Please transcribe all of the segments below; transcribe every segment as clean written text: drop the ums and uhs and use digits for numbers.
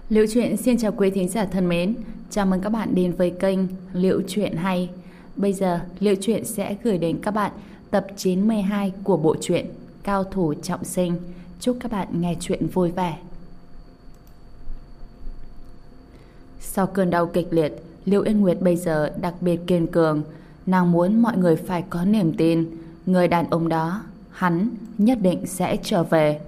Liễu Chuyện xin chào quý thính giả thân mến. Chào mừng các bạn đến với kênh Liễu Chuyện Hay. Bây giờ Liễu Chuyện sẽ gửi đến các bạn tập 92 của bộ truyện Cao Thủ Trọng Sinh. Chúc các bạn nghe chuyện vui vẻ. Sau cơn đau kịch liệt, Liễu Yên Nguyệt bây giờ đặc biệt kiên cường. Nàng muốn mọi người phải có niềm tin. Người đàn ông đó, hắn nhất định sẽ trở về.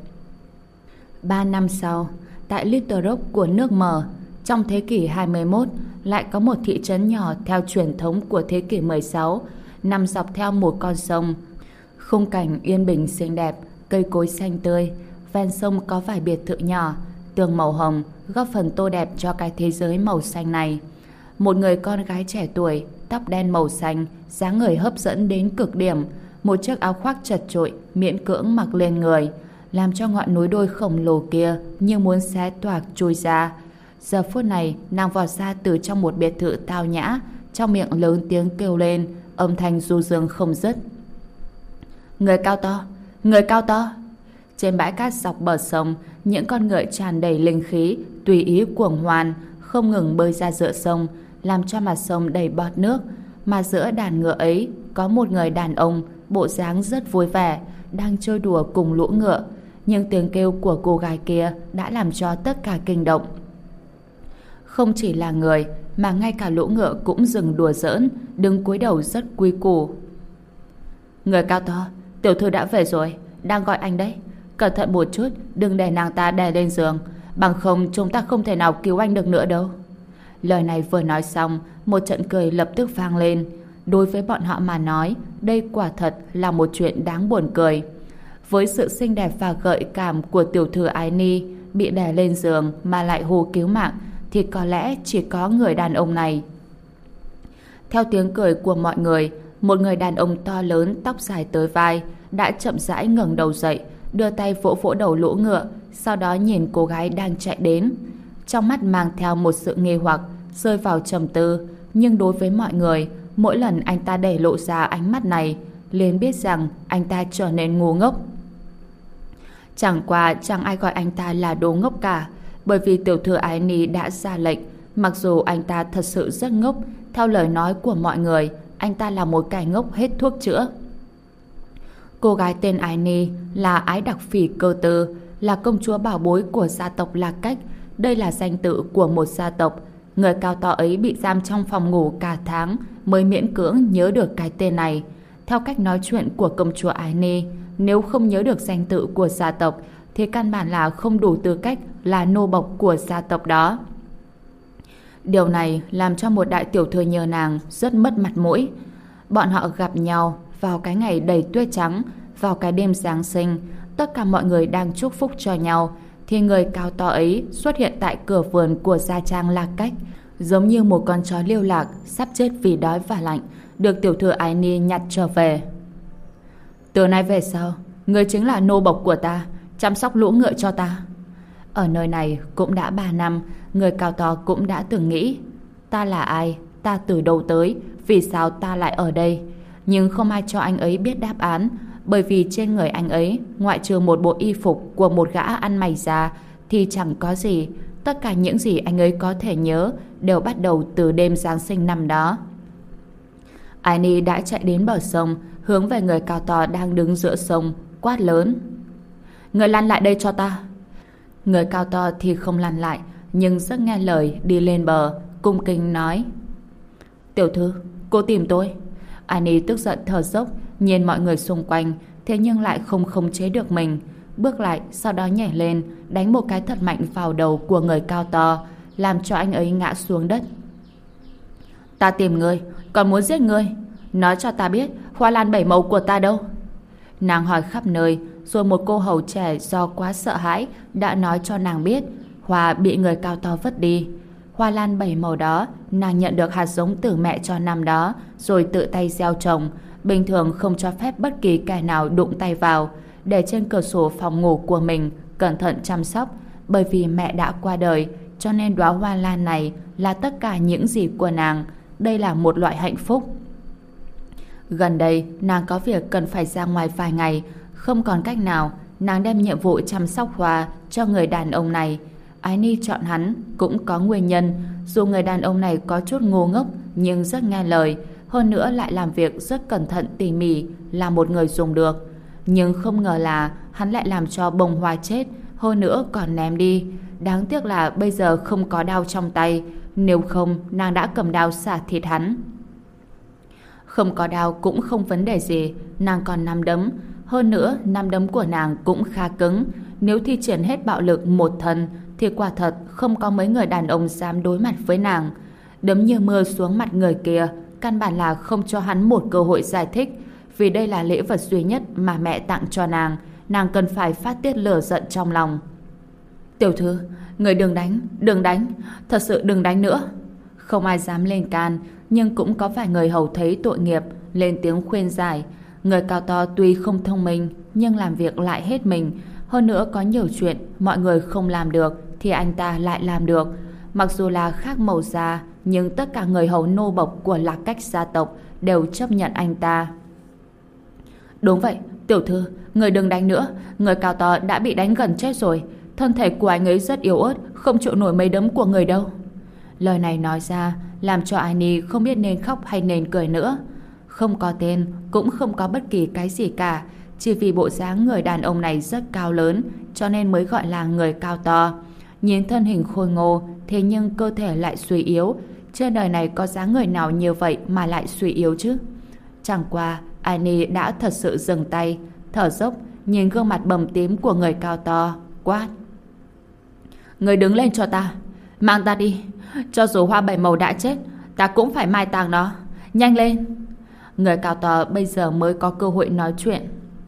3 năm sau, tại Little Rock của nước Mờ, trong thế kỷ 21, lại có một thị trấn nhỏ theo truyền thống của thế kỷ 16, nằm dọc theo một con sông. Khung cảnh yên bình xinh đẹp, cây cối xanh tươi, ven sông có vài biệt thự nhỏ, tường màu hồng, góp phần tô đẹp cho cái thế giới màu xanh này. Một người con gái trẻ tuổi, tóc đen màu xanh, dáng người hấp dẫn đến cực điểm, một chiếc áo khoác chật chội, miễn cưỡng mặc lên người, làm cho ngọn núi đôi khổng lồ kia như muốn xé toạc trôi ra. Giờ phút này, nàng vọt ra từ trong một biệt thự tao nhã, trong miệng lớn tiếng kêu lên, âm thanh du dương không dứt. Người cao to! Người cao to! Trên bãi cát dọc bờ sông, những con ngựa tràn đầy linh khí, tùy ý cuồng hoan, không ngừng bơi ra giữa sông, làm cho mặt sông đầy bọt nước. Mà giữa đàn ngựa ấy, có một người đàn ông, bộ dáng rất vui vẻ, đang chơi đùa cùng lũ ngựa. Nhưng tiếng kêu của cô gái kia đã làm cho tất cả kinh động. Không chỉ là người, mà ngay cả lũ ngựa cũng dừng đùa giỡn, đứng cúi đầu rất quy củ. Người cao to, tiểu thư đã về rồi, đang gọi anh đấy. Cẩn thận một chút, đừng để nàng ta đè lên giường, bằng không chúng ta không thể nào cứu anh được nữa đâu. Lời này vừa nói xong, một trận cười lập tức vang lên. Đối với bọn họ mà nói, đây quả thật là một chuyện đáng buồn cười. Với sự xinh đẹp và gợi cảm của tiểu thư Ái Ni bị đè lên giường mà lại hô cứu mạng, thì có lẽ chỉ có người đàn ông này. Theo tiếng cười của mọi người, một người đàn ông to lớn, tóc dài tới vai, đã chậm rãi ngẩng đầu dậy, đưa tay vỗ vỗ đầu lũ ngựa, sau đó nhìn cô gái đang chạy đến. Trong mắt mang theo một sự nghi hoặc, rơi vào trầm tư, nhưng đối với mọi người, mỗi lần anh ta để lộ ra ánh mắt này, liền biết rằng anh ta trở nên ngu ngốc. Chẳng qua chẳng ai gọi anh ta là đồ ngốc cả, bởi vì tiểu thư Ái Ni đã ra lệnh. Mặc dù anh ta thật sự rất ngốc, theo lời nói của mọi người, anh ta là một kẻ ngốc hết thuốc chữa. Cô gái tên Ái Ni là Ái Đặc Phỉ Cơ Tư, là công chúa bảo bối của gia tộc Lạc Cách. Đây là danh tự của một gia tộc. Người cao to ấy bị giam trong phòng ngủ cả tháng mới miễn cưỡng nhớ được cái tên này. Theo cách nói chuyện của công chúa Ái Ni, nếu không nhớ được danh tự của gia tộc thì căn bản là không đủ tư cách là nô bộc của gia tộc đó. Điều này làm cho một đại tiểu thư như nàng rất mất mặt mũi. Bọn họ gặp nhau vào cái ngày đầy tuyết trắng, vào cái đêm Giáng sinh, tất cả mọi người đang chúc phúc cho nhau, thì người cao to ấy xuất hiện tại cửa vườn của gia trang Lạc Cách, giống như một con chó lưu lạc sắp chết vì đói và lạnh, được tiểu thư Ái Ni nhặt trở về. Từ nay về sau, người chính là nô bộc của ta, chăm sóc lũ ngựa cho ta. Ở nơi này cũng đã 3 năm, người cao to cũng đã từng nghĩ, ta là ai, ta từ đâu tới, vì sao ta lại ở đây. Nhưng không ai cho anh ấy biết đáp án, bởi vì trên người anh ấy, ngoại trừ một bộ y phục của một gã ăn mày già, thì chẳng có gì. Tất cả những gì anh ấy có thể nhớ đều bắt đầu từ đêm Giáng sinh năm đó. Ái Ni đã chạy đến bờ sông, hướng về người cao to đang đứng giữa sông, quát lớn: Người lăn lại đây cho ta. Người cao to thì không lăn lại, nhưng rất nghe lời đi lên bờ, cung kính nói: Tiểu thư, cô tìm tôi. Ái Ni tức giận thở dốc, nhìn mọi người xung quanh, thế nhưng lại không khống chế được mình, bước lại, sau đó nhảy lên, đánh một cái thật mạnh vào đầu của người cao to, làm cho anh ấy ngã xuống đất. Ta tìm ngươi, còn muốn giết ngươi. Nói cho ta biết hoa lan 7 màu của ta đâu. Nàng hỏi khắp nơi, rồi một cô hầu trẻ do quá sợ hãi đã nói cho nàng biết hoa bị người cao to vứt đi. Hoa lan 7 màu đó nàng nhận được hạt giống từ mẹ cho năm đó, rồi tự tay gieo trồng, bình thường không cho phép bất kỳ kẻ nào đụng tay vào, để trên cửa sổ phòng ngủ của mình cẩn thận chăm sóc. Bởi vì mẹ đã qua đời, cho nên đóa hoa lan này là tất cả những gì của nàng. Đây là một loại hạnh phúc. Gần đây nàng có việc cần phải ra ngoài vài ngày, không còn cách nào, nàng đem nhiệm vụ chăm sóc hoa cho người đàn ông này. Ái Ni chọn hắn cũng có nguyên nhân. Dù người đàn ông này có chút ngu ngốc nhưng rất nghe lời, hơn nữa lại làm việc rất cẩn thận tỉ mỉ, là một người dùng được. Nhưng không ngờ là hắn lại làm cho Bông Hoa chết, hơn nữa còn ném đi. Đáng tiếc là bây giờ không có đao trong tay, nếu không nàng đã cầm đao xả thịt hắn. Không có đao cũng không vấn đề gì, nàng còn nắm đấm, hơn nữa nắm đấm của nàng cũng khá cứng, nếu thi triển hết bạo lực một thân thì quả thật không có mấy người đàn ông dám đối mặt với nàng. Đấm như mưa xuống mặt người kia, căn bản là không cho hắn một cơ hội giải thích, vì đây là lễ vật duy nhất mà mẹ tặng cho nàng cần phải phát tiết lửa giận trong lòng. Tiểu thư, người đừng đánh, thật sự đừng đánh nữa. Không ai dám lên can, nhưng cũng có vài người hầu thấy tội nghiệp, lên tiếng khuyên giải. Người cao to tuy không thông minh, nhưng làm việc lại hết mình. Hơn nữa có nhiều chuyện mọi người không làm được, thì anh ta lại làm được. Mặc dù là khác màu da, nhưng tất cả người hầu nô bộc của Lạc Cách gia tộc đều chấp nhận anh ta. Đúng vậy, tiểu thư, người đừng đánh nữa. Người cao to đã bị đánh gần chết rồi. Thân thể của anh ấy rất yếu ớt, không chịu nổi mấy đấm của người đâu. Lời này nói ra làm cho Annie không biết nên khóc hay nên cười nữa. Không có tên, cũng không có bất kỳ cái gì cả, chỉ vì bộ dáng người đàn ông này rất cao lớn, cho nên mới gọi là người cao to. Nhìn thân hình khôi ngô, thế nhưng cơ thể lại suy yếu. Trên đời này có dáng người nào như vậy mà lại suy yếu chứ? Chẳng qua Annie đã thật sự dừng tay, thở dốc, nhìn gương mặt bầm tím của người cao to, quát: Người đứng lên cho ta, mang ta đi. Cho dù Hoa Bảy Màu đã chết, ta cũng phải mai táng nó. Nhanh lên. Người cao to bây giờ mới có cơ hội nói chuyện.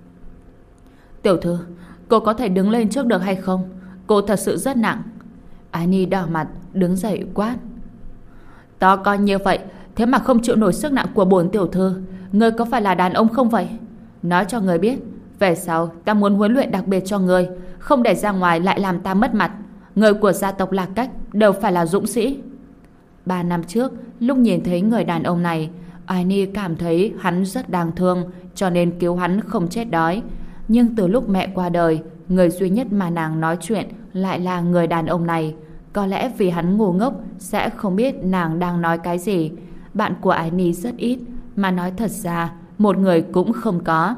Tiểu thư, cô có thể đứng lên trước được hay không? Cô thật sự rất nặng. Annie đỏ mặt, đứng dậy quát: To con như vậy, thế mà không chịu nổi sức nặng của bổn tiểu thư. Ngươi có phải là đàn ông không vậy? Nói cho người biết, về sau ta muốn huấn luyện đặc biệt cho ngươi, không để ra ngoài lại làm ta mất mặt. Người của gia tộc Lạc Cách đều phải là dũng sĩ. 3 năm trước, lúc nhìn thấy người đàn ông này, Annie cảm thấy hắn rất đáng thương, cho nên cứu hắn không chết đói. Nhưng từ lúc mẹ qua đời, người duy nhất mà nàng nói chuyện lại là người đàn ông này. Có lẽ vì hắn ngu ngốc, sẽ không biết nàng đang nói cái gì. Bạn của Annie rất ít, mà nói thật ra, một người cũng không có.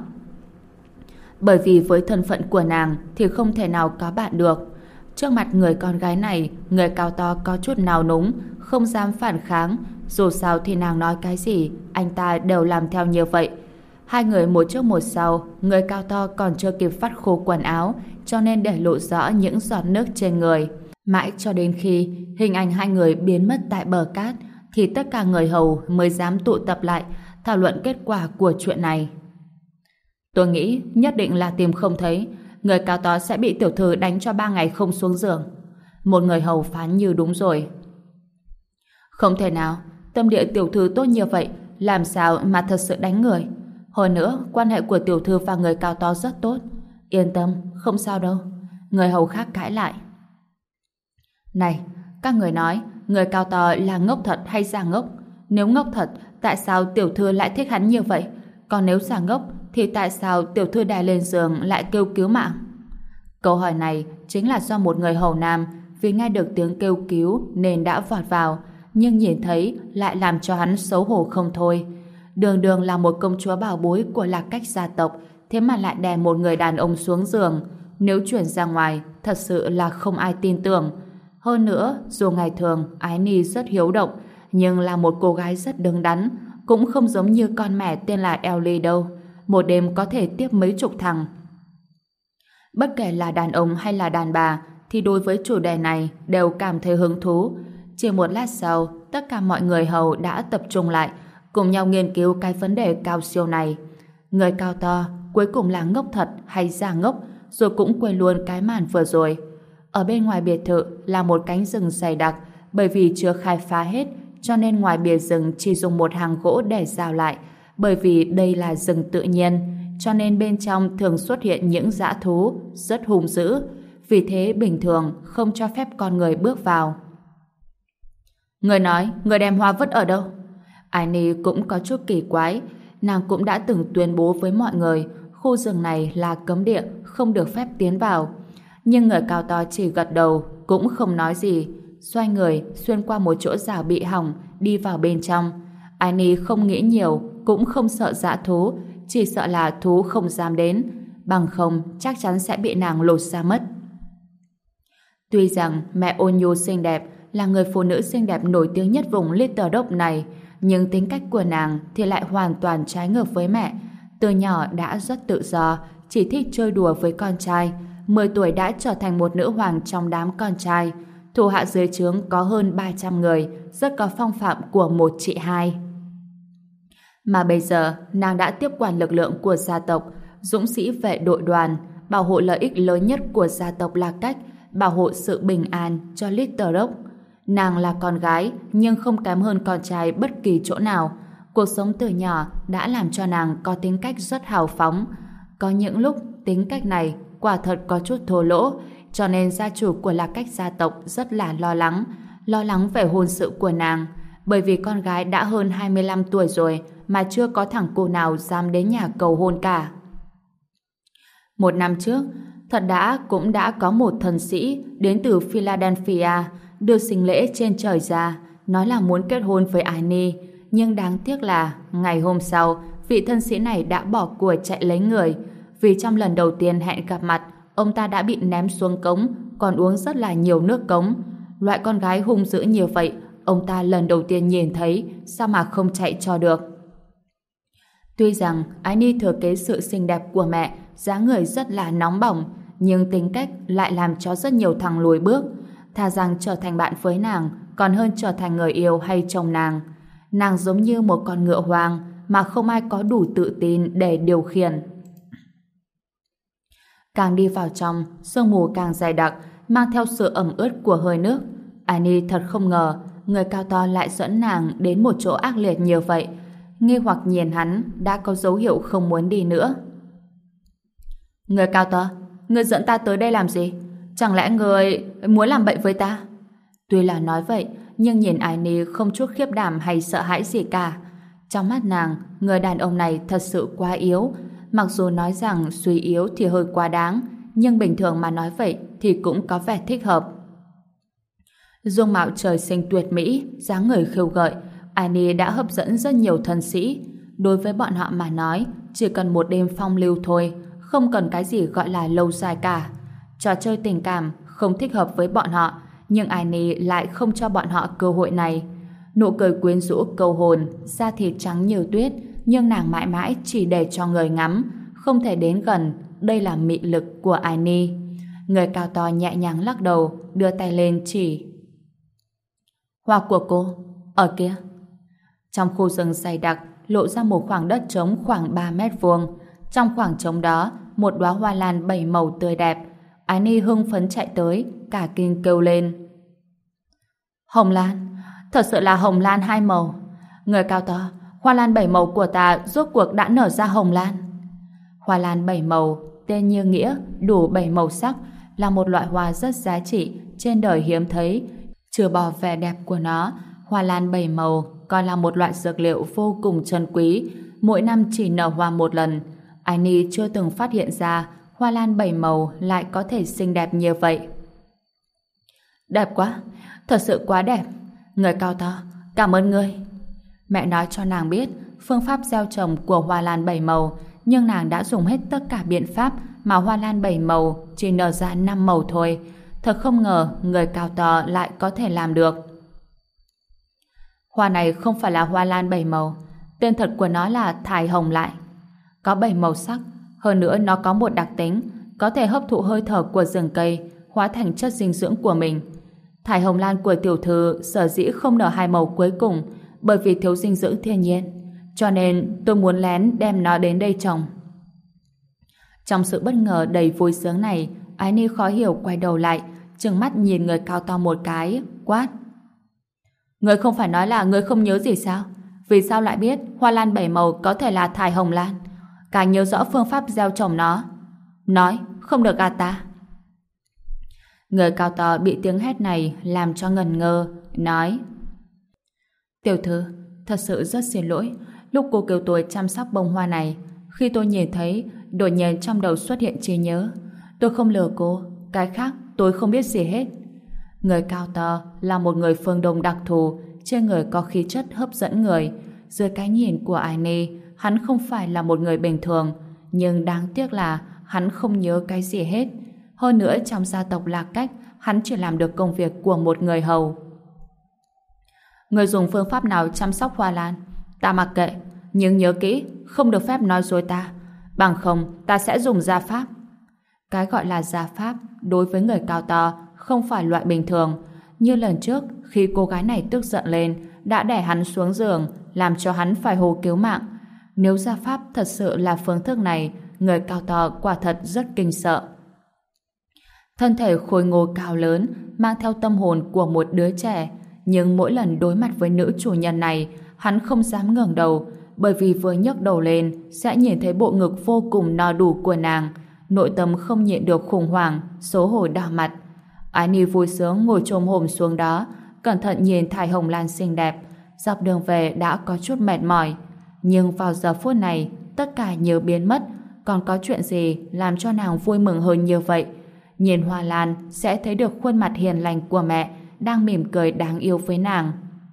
Bởi vì với thân phận của nàng thì không thể nào có bạn được. Trước mặt người con gái này, người cao to có chút nào núng, không dám phản kháng. Dù sao thì nàng nói cái gì, anh ta đều làm theo như vậy. Hai người một trước một sau, người cao to còn chưa kịp vắt khô quần áo, cho nên để lộ rõ những giọt nước trên người. Mãi cho đến khi hình ảnh hai người biến mất tại bờ cát, thì tất cả người hầu mới dám tụ tập lại, thảo luận kết quả của chuyện này. Tôi nghĩ nhất định là tìm không thấy, người cao to sẽ bị tiểu thư đánh cho 3 ngày không xuống giường. Một người hầu phán như đúng rồi. Không thể nào, tâm địa tiểu thư tốt như vậy, làm sao mà thật sự đánh người. Hơn nữa, quan hệ của tiểu thư và người cao to rất tốt. Yên tâm, không sao đâu. Người hầu khác cãi lại. Này, các người nói, người cao to là ngốc thật hay giả ngốc? Nếu ngốc thật, tại sao tiểu thư lại thích hắn như vậy? Còn nếu giả ngốc, thì tại sao tiểu thư đè lên giường lại kêu cứu mạng? Câu hỏi này chính là do một người hầu nam vì nghe được tiếng kêu cứu nên đã vọt vào, nhưng nhìn thấy lại làm cho hắn xấu hổ không thôi. Đường đường là một công chúa bảo bối của Lạc Cách gia tộc, thế mà lại đè một người đàn ông xuống giường. Nếu chuyển ra ngoài, thật sự là không ai tin tưởng. Hơn nữa, dù ngày thường Ái Nhi rất hiếu động, nhưng là một cô gái rất đứng đắn, cũng không giống như con mẹ tên là Ellie đâu. Một đêm có thể tiếp mấy chục thằng. Bất kể là đàn ông hay là đàn bà, thì đối với chủ đề này đều cảm thấy hứng thú. Chỉ một lát sau, tất cả mọi người hầu đã tập trung lại, cùng nhau nghiên cứu cái vấn đề cao siêu này. Người cao to cuối cùng là ngốc thật hay giả ngốc, rồi cũng quên luôn cái màn vừa rồi. Ở bên ngoài biệt thự là một cánh rừng dày đặc, bởi vì chưa khai phá hết, cho nên ngoài bìa rừng chỉ dùng một hàng gỗ để rào lại. Bởi vì đây là rừng tự nhiên, cho nên bên trong thường xuất hiện những dã thú rất hung dữ, vì thế bình thường không cho phép con người bước vào. Người nói, người đem hoa vứt ở đâu? Annie cũng có chút kỳ quái, nàng cũng đã từng tuyên bố với mọi người khu rừng này là cấm địa, không được phép tiến vào. Nhưng người cao to chỉ gật đầu, cũng không nói gì, xoay người xuyên qua một chỗ rào bị hỏng, đi vào bên trong. Annie không nghĩ nhiều, cũng không sợ dã thú, chỉ sợ là thú không dám đến, bằng không chắc chắn sẽ bị nàng lột ra mất. Tuy rằng mẹ Ôn Nhu xinh đẹp, là người phụ nữ xinh đẹp nổi tiếng nhất vùng Little Dog này, nhưng tính cách của nàng thì lại hoàn toàn trái ngược với mẹ. Từ nhỏ đã rất tự do, chỉ thích chơi đùa với con trai. 10 tuổi đã trở thành một nữ hoàng trong đám con trai. Thủ hạ dưới trướng có hơn 300 người, rất có phong phạm của một chị hai. Mà bây giờ, nàng đã tiếp quản lực lượng của gia tộc, dũng sĩ vệ đội đoàn, bảo hộ lợi ích lớn nhất của gia tộc là cách bảo hộ sự bình an cho Little Dog. Nàng là con gái, nhưng không kém hơn con trai bất kỳ chỗ nào. Cuộc sống từ nhỏ đã làm cho nàng có tính cách rất hào phóng. Có những lúc tính cách này quả thật có chút thô lỗ, cho nên gia chủ của Lạc Cách gia tộc rất là lo lắng về hôn sự của nàng, bởi vì con gái đã hơn 25 tuổi rồi mà chưa có thằng cô nào dám đến nhà cầu hôn cả. Một năm trước, cũng đã có một thần sĩ đến từ Philadelphia đưa sinh lễ trên trời ra, nói là muốn kết hôn với Annie, nhưng đáng tiếc là ngày hôm sau, vị thân sĩ này đã bỏ của chạy lấy người, vì trong lần đầu tiên hẹn gặp mặt, ông ta đã bị ném xuống cống, còn uống rất là nhiều nước cống. Loại con gái hung dữ như vậy, ông ta lần đầu tiên nhìn thấy, sao mà không chạy cho được. Tuy rằng Annie thừa kế sự xinh đẹp của mẹ, dáng người rất là nóng bỏng, nhưng tính cách lại làm cho rất nhiều thằng lùi bước. Thà rằng trở thành bạn với nàng, còn hơn trở thành người yêu hay chồng nàng. Nàng giống như một con ngựa hoang mà không ai có đủ tự tin để điều khiển. Càng đi vào trong, sương mù càng dày đặc, mang theo sự ẩm ướt của hơi nước. Annie thật không ngờ, người cao to lại dẫn nàng đến một chỗ ác liệt như vậy. Nghi hoặc nhìn hắn, đã có dấu hiệu không muốn đi nữa. Người cao to, người dẫn ta tới đây làm gì? Chẳng lẽ người muốn làm bậy với ta? Tuy là nói vậy, nhưng nhìn Annie không chút khiếp đảm hay sợ hãi gì cả. Trong mắt nàng, người đàn ông này thật sự quá yếu. Mặc dù nói rằng suy yếu thì hơi quá đáng, nhưng bình thường mà nói vậy thì cũng có vẻ thích hợp. Dung mạo trời sinh tuyệt mỹ, dáng người khiêu gợi, Annie đã hấp dẫn rất nhiều thân sĩ. Đối với bọn họ mà nói, chỉ cần một đêm phong lưu thôi, không cần cái gì gọi là lâu dài cả. Trò chơi tình cảm không thích hợp với bọn họ, nhưng Annie lại không cho bọn họ cơ hội này. Nụ cười quyến rũ câu hồn, da thịt trắng như tuyết, nhưng nàng mãi mãi chỉ để cho người ngắm, không thể đến gần. Đây là mị lực của Annie. Người cao to nhẹ nhàng lắc đầu, đưa tay lên chỉ. Hoa của cô, ở kia. Trong khu rừng dày đặc, lộ ra một khoảng đất trống khoảng 3 mét vuông. Trong khoảng trống đó, một đóa hoa lan 7 màu tươi đẹp. Annie hưng phấn chạy tới, cả kinh kêu lên. Hồng lan, thật sự là hồng lan 2 màu. Người cao to, hoa lan 7 màu của ta rốt cuộc đã nở ra hồng lan. Hoa lan 7 màu, tên như nghĩa, đủ 7 màu sắc, là một loại hoa rất giá trị, trên đời hiếm thấy. Trừ bỏ vẻ đẹp của nó, hoa lan 7 màu còn là một loại dược liệu vô cùng trân quý, mỗi năm chỉ nở hoa một lần. Annie chưa từng phát hiện ra hoa lan 7 màu lại có thể xinh đẹp như vậy. Đẹp quá, thật sự quá đẹp. Người cao to, cảm ơn ngươi. Mẹ nói cho nàng biết phương pháp gieo trồng của hoa lan 7 màu, nhưng nàng đã dùng hết tất cả biện pháp mà hoa lan 7 màu chỉ nở ra 5 màu thôi. Thật không ngờ người cao to lại có thể làm được. Hoa này không phải là hoa lan 7 màu, tên thật của nó là thải hồng lại. Có 7 màu sắc, hơn nữa nó có một đặc tính, có thể hấp thụ hơi thở của rừng cây, hóa thành chất dinh dưỡng của mình. Thải hồng lan của tiểu thư sở dĩ không nở 2 màu cuối cùng, bởi vì thiếu dinh dưỡng thiên nhiên, cho nên tôi muốn lén đem nó đến đây trồng. Trong sự bất ngờ đầy vui sướng này, Annie khó hiểu quay đầu lại, trừng mắt nhìn người cao to một cái, quát. Ngươi không phải nói là ngươi không nhớ gì sao? Vì sao lại biết hoa lan 7 màu có thể là thải hồng lan? Càng nhớ rõ phương pháp gieo trồng nó. Nói, không được gạt ta. Người cao to bị tiếng hét này làm cho ngần ngơ, nói. Tiểu thư, thật sự rất xin lỗi. Lúc cô kêu tôi chăm sóc bông hoa này, khi tôi nhìn thấy, đột nhiên trong đầu xuất hiện trí nhớ. Tôi không lừa cô, cái khác tôi không biết gì hết. Người cao to là một người phương Đông đặc thù, trên người có khí chất hấp dẫn người. Dưới cái nhìn của Annie, hắn không phải là một người bình thường, nhưng đáng tiếc là hắn không nhớ cái gì hết. Hơn nữa trong gia tộc Lạc Cách, hắn chỉ làm được công việc của một người hầu. Người dùng phương pháp nào chăm sóc hoa lan? Ta mặc kệ, nhưng nhớ kỹ, không được phép nói dối ta. Bằng không, ta sẽ dùng gia pháp. Cái gọi là gia pháp, đối với người cao to, không phải loại bình thường. Như lần trước, khi cô gái này tức giận lên, đã đè hắn xuống giường, làm cho hắn phải hô cứu mạng. Nếu gia pháp thật sự là phương thức này, người cao to quả thật rất kinh sợ. Thân thể khôi ngô cao lớn, mang theo tâm hồn của một đứa trẻ, nhưng mỗi lần đối mặt với nữ chủ nhân này, hắn không dám ngẩng đầu, bởi vì vừa nhấc đầu lên sẽ nhìn thấy bộ ngực vô cùng no đủ của nàng. Nội tâm không nhịn được khủng hoảng, xấu hổ đỏ mặt. Annie vui sướng ngồi chồm hổm xuống đó, cẩn thận nhìn thải hồng lan xinh đẹp. Dọc đường về đã có chút mệt mỏi, nhưng vào giờ phút này tất cả như biến mất. Còn có chuyện gì làm cho nàng vui mừng hơn như vậy? Nhìn hoa lan sẽ thấy được khuôn mặt hiền lành của mẹ đang mỉm cười đáng yêu với nàng.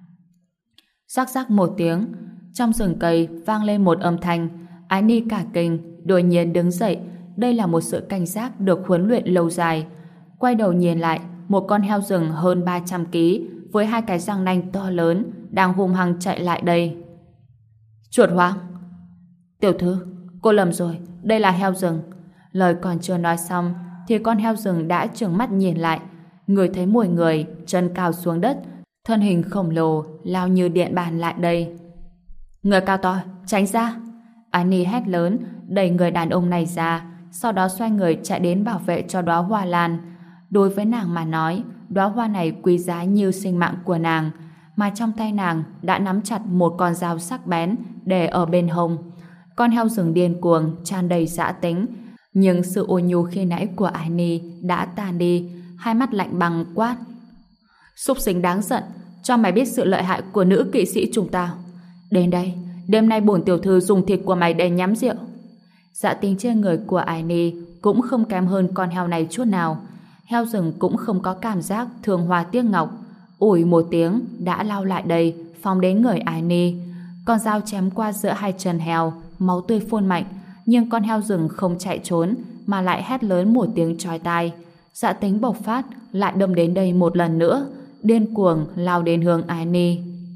Rắc rắc một tiếng, trong rừng cây vang lên một âm thanh. Annie cả kinh, đột nhiên đứng dậy. Đây là một sự cảnh giác được huấn luyện lâu dài. Quay đầu nhìn lại, một con heo rừng hơn 300 kg với hai cái răng nanh to lớn đang hung hăng chạy lại đây. Chuột hoang! Tiểu thư, cô lầm rồi, đây là heo rừng. Lời còn chưa nói xong thì con heo rừng đã trừng mắt nhìn lại, ngửi thấy mùi người, chân cao xuống đất, thân hình khổng lồ lao như điện bàn lại đây. Người cao to, tránh ra! Annie hét lớn, đẩy người đàn ông này ra, sau đó xoay người chạy đến bảo vệ cho đóa hoa lan. Đối với nàng mà nói, đóa hoa này quý giá như sinh mạng của nàng, mà trong tay nàng đã nắm chặt một con dao sắc bén để ở bên hông. Con heo rừng điên cuồng, tràn đầy dã tính, nhưng sự ôn nhu khi nãy của Annie đã tan đi, hai mắt lạnh băng quát: Súc sinh đáng giận, cho mày biết sự lợi hại của nữ kỵ sĩ chúng tao. Đến đây, đêm nay bổn tiểu thư dùng thịt của mày để nhắm rượu. Dạ tính trên người của Annie cũng không kém hơn con heo này chút nào. Heo rừng cũng không có cảm giác thương hoa tiếc ngọc, ủi một tiếng đã lao lại đây, phóng đến người Annie. Con dao chém qua giữa hai chân heo, máu tươi phun mạnh, nhưng con heo rừng không chạy trốn mà lại hét lớn một tiếng chói tai. Dạ tính bộc phát, lại đâm đến đây một lần nữa, điên cuồng lao đến hướng Annie.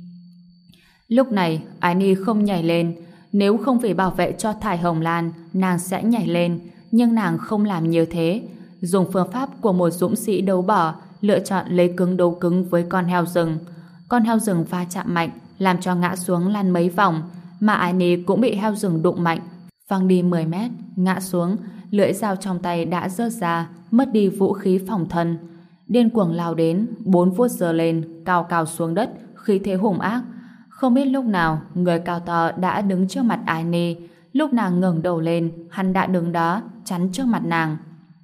Lúc này Annie không nhảy lên. Nếu không vì bảo vệ cho thải hồng lan, nàng sẽ nhảy lên, nhưng nàng không làm như thế. Dùng phương pháp của một dũng sĩ đấu bỏ, lựa chọn lấy cứng đấu cứng với con heo rừng. Con heo rừng va chạm mạnh, làm cho ngã xuống lăn mấy vòng, mà Annie cũng bị heo rừng đụng mạnh, văng đi 10 mét, ngã xuống, lưỡi dao trong tay đã rớt ra, mất đi vũ khí phòng thân. Điên cuồng lao đến, 4 vuốt giơ lên, cao cao xuống đất, khí thế hung ác. Không biết lúc nào, người cao to đã đứng trước mặt Annie. Lúc nàng ngẩng đầu lên, hắn đã đứng đó, chắn trước mặt nàng.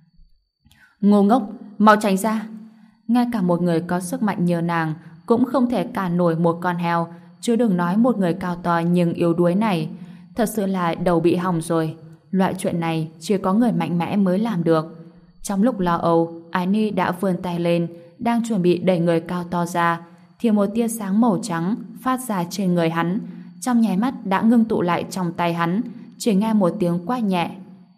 Ngu ngốc, mau tránh ra! Ngay cả một người có sức mạnh như nàng cũng không thể cản nổi một con heo, chứ đừng nói một người cao to nhưng yếu đuối này. Thật sự là đầu bị hỏng rồi. Loại chuyện này chỉ có người mạnh mẽ mới làm được. Trong lúc lo âu, Annie đã vươn tay lên, đang chuẩn bị đẩy người cao to ra, thì một tia sáng màu trắng phát ra trên người hắn, trong nháy mắt đã ngưng tụ lại trong tay hắn, chỉ nghe một tiếng quát nhẹ.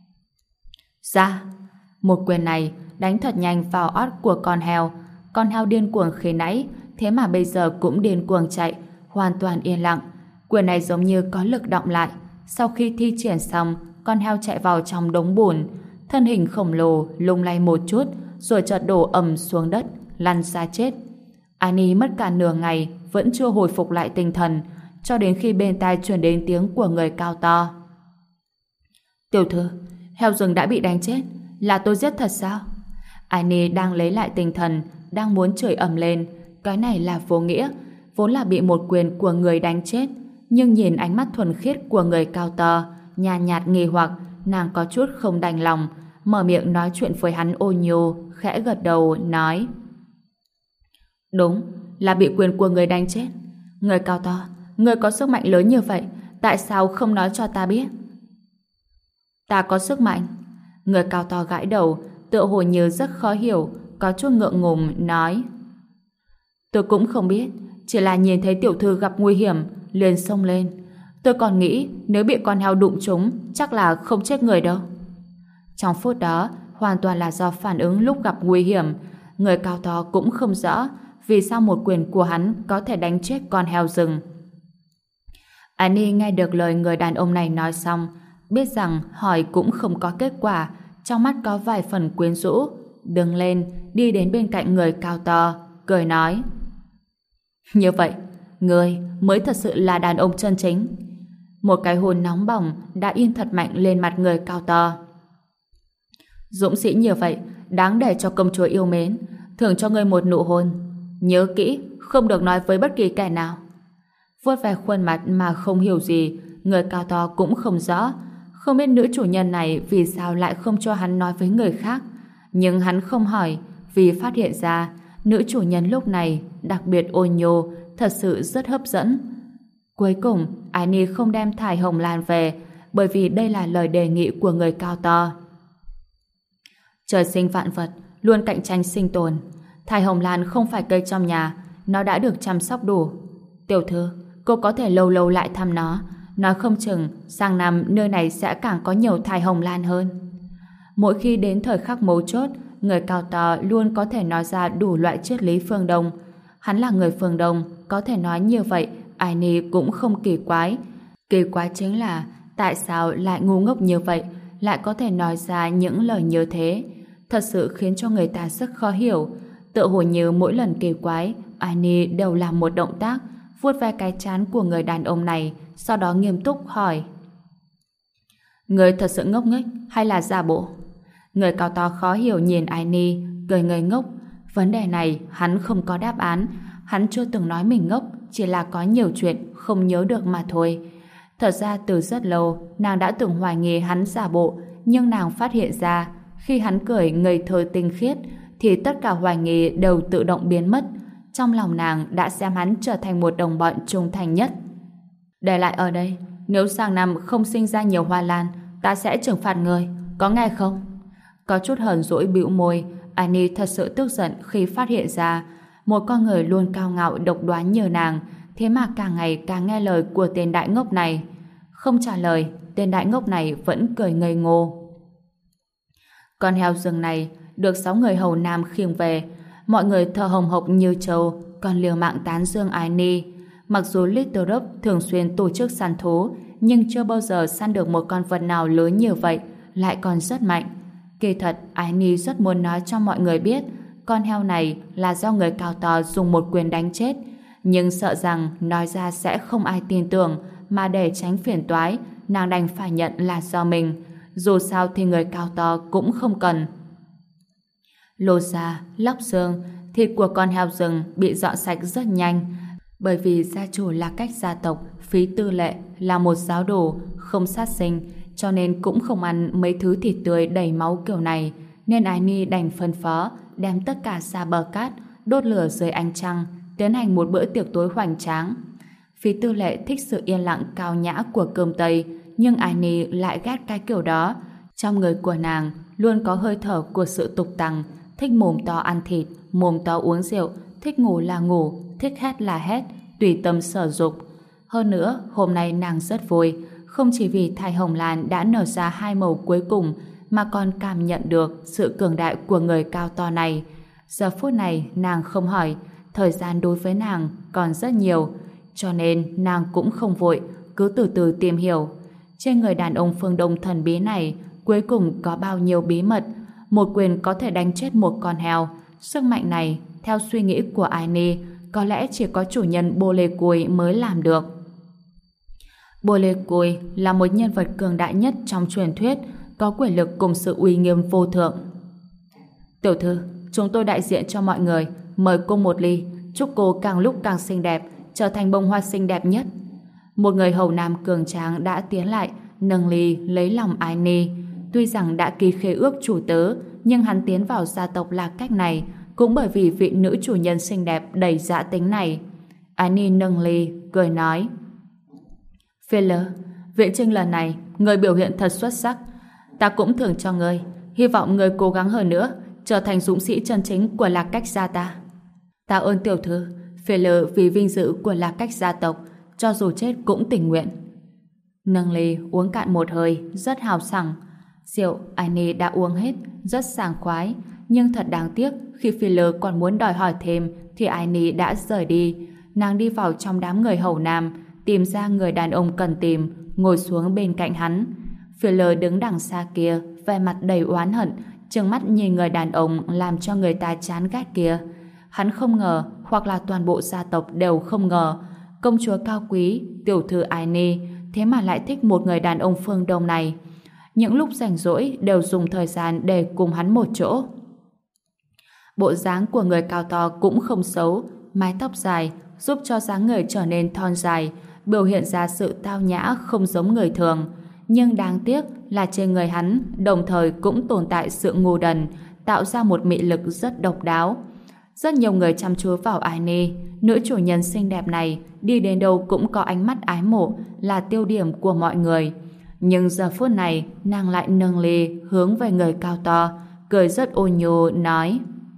Ra! Một quyền này đánh thật nhanh vào ót của con heo. Con heo điên cuồng khi nãy, thế mà bây giờ cũng điên cuồng chạy, hoàn toàn yên lặng. Quyền này giống như có lực động lại. Sau khi thi triển xong, con heo chạy vào trong đống bùn, thân hình khổng lồ lung lay một chút, rồi chợt đổ ầm xuống đất, lăn ra chết. Annie mất cả nửa ngày vẫn chưa hồi phục lại tinh thần, cho đến khi bên tai truyền đến tiếng của người cao to. Tiểu thư, heo rừng đã bị đánh chết, là tôi giết thật sao? Annie đang lấy lại tinh thần, đang muốn chửi ầm lên, cái này là vô nghĩa, vốn là bị một quyền của người đánh chết, nhưng nhìn ánh mắt thuần khiết của người cao to, nhàn nhạt nghi hoặc, nàng có chút không đành lòng, mở miệng nói chuyện với hắn ôn nhu, khẽ gật đầu, nói: Đúng, là bị quyền của người đánh chết. Người cao to, người có sức mạnh lớn như vậy, tại sao không nói cho ta biết? Ta có sức mạnh. Người cao to gãi đầu, tựa hồ như rất khó hiểu, có chút ngượng ngùng, nói: Tôi cũng không biết, chỉ là nhìn thấy tiểu thư gặp nguy hiểm, liền xông lên. Tôi còn nghĩ nếu bị con heo đụng trúng, chắc là không chết người đâu. Trong phút đó, hoàn toàn là do phản ứng lúc gặp nguy hiểm. Người cao to cũng không rõ vì sao một quyền của hắn có thể đánh chết con heo rừng. Annie nghe được lời người đàn ông này nói xong, biết rằng hỏi cũng không có kết quả, trong mắt có vài phần quyến rũ, đứng lên, đi đến bên cạnh người cao to, cười nói: Như vậy, ngươi mới thật sự là đàn ông chân chính. Một cái hôn nóng bỏng đã in thật mạnh lên mặt người cao to. Dũng sĩ như vậy, đáng để cho công chúa yêu mến, thưởng cho ngươi một nụ hôn. Nhớ kỹ, không được nói với bất kỳ kẻ nào. Vuốt về khuôn mặt mà không hiểu gì, người cao to cũng không rõ, không biết nữ chủ nhân này vì sao lại không cho hắn nói với người khác. Nhưng hắn không hỏi, vì phát hiện ra nữ chủ nhân lúc này đặc biệt ôn nhô, thật sự rất hấp dẫn. Cuối cùng, Annie không đem thải hồng lan về, bởi vì đây là lời đề nghị của người cao to. Trời sinh vạn vật, luôn cạnh tranh sinh tồn. Thải hồng lan không phải cây trong nhà, nó đã được chăm sóc đủ. Tiểu thư, cô có thể lâu lâu lại thăm nó, nói không chừng sang năm nơi này sẽ càng có nhiều thải hồng lan hơn. Mỗi khi đến thời khắc mấu chốt, người cao to luôn có thể nói ra đủ loại triết lý phương Đông. Hắn là người phương Đông, có thể nói như vậy, Annie cũng không kỳ quái. Kỳ quái chính là tại sao lại ngu ngốc như vậy, lại có thể nói ra những lời như thế. Thật sự khiến cho người ta rất khó hiểu. Tựa hồ như mỗi lần kỳ quái, Annie đều làm một động tác, vuốt ve cái trán của người đàn ông này, sau đó nghiêm túc hỏi: Người thật sự ngốc nghếch hay là giả bộ? Người cao to khó hiểu nhìn Annie, cười ngây ngốc. Vấn đề này hắn không có đáp án. Hắn chưa từng nói mình ngốc, chỉ là có nhiều chuyện không nhớ được mà thôi. Thật ra từ rất lâu, nàng đã từng hoài nghi hắn giả bộ, nhưng nàng phát hiện ra, khi hắn cười ngây thơ tinh khiết, thì tất cả hoài nghi đều tự động biến mất. Trong lòng nàng đã xem hắn trở thành một đồng bọn trung thành nhất. Để lại ở đây, nếu sang năm không sinh ra nhiều hoa lan, ta sẽ trừng phạt người, có nghe không? Có chút hờn dỗi bĩu môi, Annie thật sự tức giận khi phát hiện ra một con người luôn cao ngạo độc đoán như nàng, thế mà càng ngày càng nghe lời của tên đại ngốc này. Không trả lời, tên đại ngốc này vẫn cười ngây ngô. Con heo rừng này được 6 người hầu nam khiêng về, mọi người thở hồng hộc như trâu, còn liều mạng tán dương Annie. Mặc dù Little Rock thường xuyên tổ chức săn thú, nhưng chưa bao giờ săn được một con vật nào lớn như vậy, lại còn rất mạnh. Kỳ thật, Annie rất muốn nói cho mọi người biết con heo này là do người cao to dùng một quyền đánh chết, nhưng sợ rằng nói ra sẽ không ai tin tưởng, mà để tránh phiền toái, nàng đành phải nhận là do mình. Dù sao thì người cao to cũng không cần. Lột da, lóc xương, thịt của con heo rừng bị dọn sạch rất nhanh, bởi vì gia chủ là cách gia tộc, Phí Tư Lệ là một giáo đồ không sát sinh, cho nên cũng không ăn mấy thứ thịt tươi đầy máu kiểu này, nên Annie đành phân phó đem tất cả ra bờ cát, đốt lửa dưới ánh trăng, tiến hành một bữa tiệc tối hoành tráng. Phí Tư Lệ thích sự yên lặng cao nhã của cơm Tây, nhưng Annie lại ghét cái kiểu đó. Trong người của nàng luôn có hơi thở của sự tục tằng, thích mồm to ăn thịt, mồm to uống rượu, thích ngủ là ngủ, thích hét là hét, tùy tâm sở dục. Hơn nữa, hôm nay nàng rất vui, không chỉ vì thải hồng lan đã nở ra 2 màu cuối cùng, mà còn cảm nhận được sự cường đại của người cao to này. Giờ phút này nàng không hỏi, thời gian đối với nàng còn rất nhiều, cho nên nàng cũng không vội, cứ từ từ tìm hiểu. Trên người đàn ông phương Đông thần bí này cuối cùng có bao nhiêu bí mật, một quyền có thể đánh chết một con heo. Sức mạnh này, theo suy nghĩ của Annie, có lẽ chỉ có chủ nhân Bồ Lê Cùi mới làm được. Bồ Lê Cùi là một nhân vật cường đại nhất trong truyền thuyết, có quyền lực cùng sự uy nghiêm vô thượng. Tiểu thư, chúng tôi đại diện cho mọi người, mời cô một ly, chúc cô càng lúc càng xinh đẹp, trở thành bông hoa xinh đẹp nhất. Một người hầu nam cường tráng đã tiến lại, nâng ly lấy lòng Annie. Tuy rằng đã ký khế ước chủ tớ, nhưng hắn tiến vào gia tộc là cách này, cũng bởi vì vị nữ chủ nhân xinh đẹp đầy dã tính này. Annie nâng ly, cười nói: Philip, viện trinh lần này, người biểu hiện thật xuất sắc. Ta cũng thưởng cho ngươi, hy vọng ngươi cố gắng hơn nữa, trở thành dũng sĩ chân chính của lạc cách gia ta. Tạ ơn tiểu thư, Philip vì vinh dự của Lạc Cách gia tộc, cho dù chết cũng tình nguyện. Nâng ly uống cạn một hơi, rất hào sảng. Rượu Annie đã uống hết, rất sảng khoái, nhưng thật đáng tiếc khi Philip còn muốn đòi hỏi thêm thì Annie đã rời đi. Nàng đi vào trong đám người hầu nam, tìm ra người đàn ông cần tìm, ngồi xuống bên cạnh hắn. Philip đứng đằng xa kia, vẻ mặt đầy oán hận, trừng mắt nhìn người đàn ông làm cho người ta chán ghét kia. Hắn không ngờ, hoặc là toàn bộ gia tộc đều không ngờ, công chúa cao quý, tiểu thư Annie, thế mà lại thích một người đàn ông phương Đông này. Những lúc rảnh rỗi đều dùng thời gian để cùng hắn một chỗ. Bộ dáng của người cao to cũng không xấu, mái tóc dài giúp cho dáng người trở nên thon dài, biểu hiện ra sự tao nhã không giống người thường. Nhưng đáng tiếc là trên người hắn đồng thời cũng tồn tại sự ngu đần, tạo ra một mị lực rất độc đáo. Rất nhiều người chăm chú vào Annie, nữ chủ nhân xinh đẹp này đi đến đâu cũng có ánh mắt ái mộ, là tiêu điểm của mọi người. Nhưng giờ phút này nàng lại nâng ly hướng về người cao to, cười rất ôn nhu nói: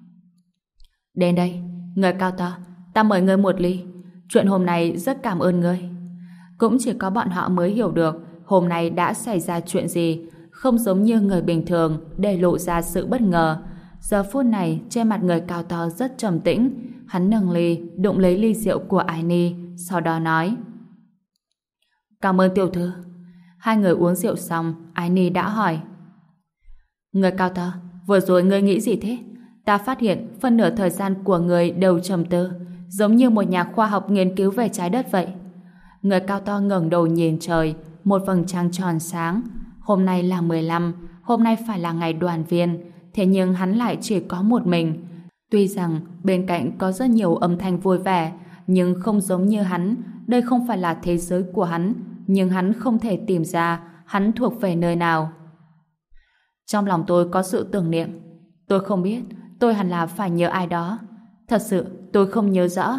đến đây, người cao to, ta mời ngươi một ly. Chuyện hôm nay rất cảm ơn ngươi. Cũng chỉ có bọn họ mới hiểu được hôm nay đã xảy ra chuyện gì, không giống như người bình thường để lộ ra sự bất ngờ. Giờ phút này trên mặt người cao to rất trầm tĩnh, hắn nâng ly đụng lấy ly rượu của Annie, sau đó nói: cảm ơn tiểu thư. Hai người uống rượu xong, Annie đã hỏi: người cao to, vừa rồi ngươi nghĩ gì thế? Ta phát hiện phân nửa thời gian của người đều trầm tư, giống như một nhà khoa học nghiên cứu về trái đất vậy. Người cao to ngẩng đầu nhìn trời, một vầng trăng tròn sáng. Hôm nay là 15, hôm nay phải là ngày đoàn viên, thế nhưng hắn lại chỉ có một mình. Tuy rằng bên cạnh có rất nhiều âm thanh vui vẻ, nhưng không giống như hắn, đây không phải là thế giới của hắn, nhưng hắn không thể tìm ra hắn thuộc về nơi nào. Trong lòng tôi có sự tưởng niệm. Tôi không biết, tôi hẳn là phải nhớ ai đó. Thật sự, tôi không nhớ rõ.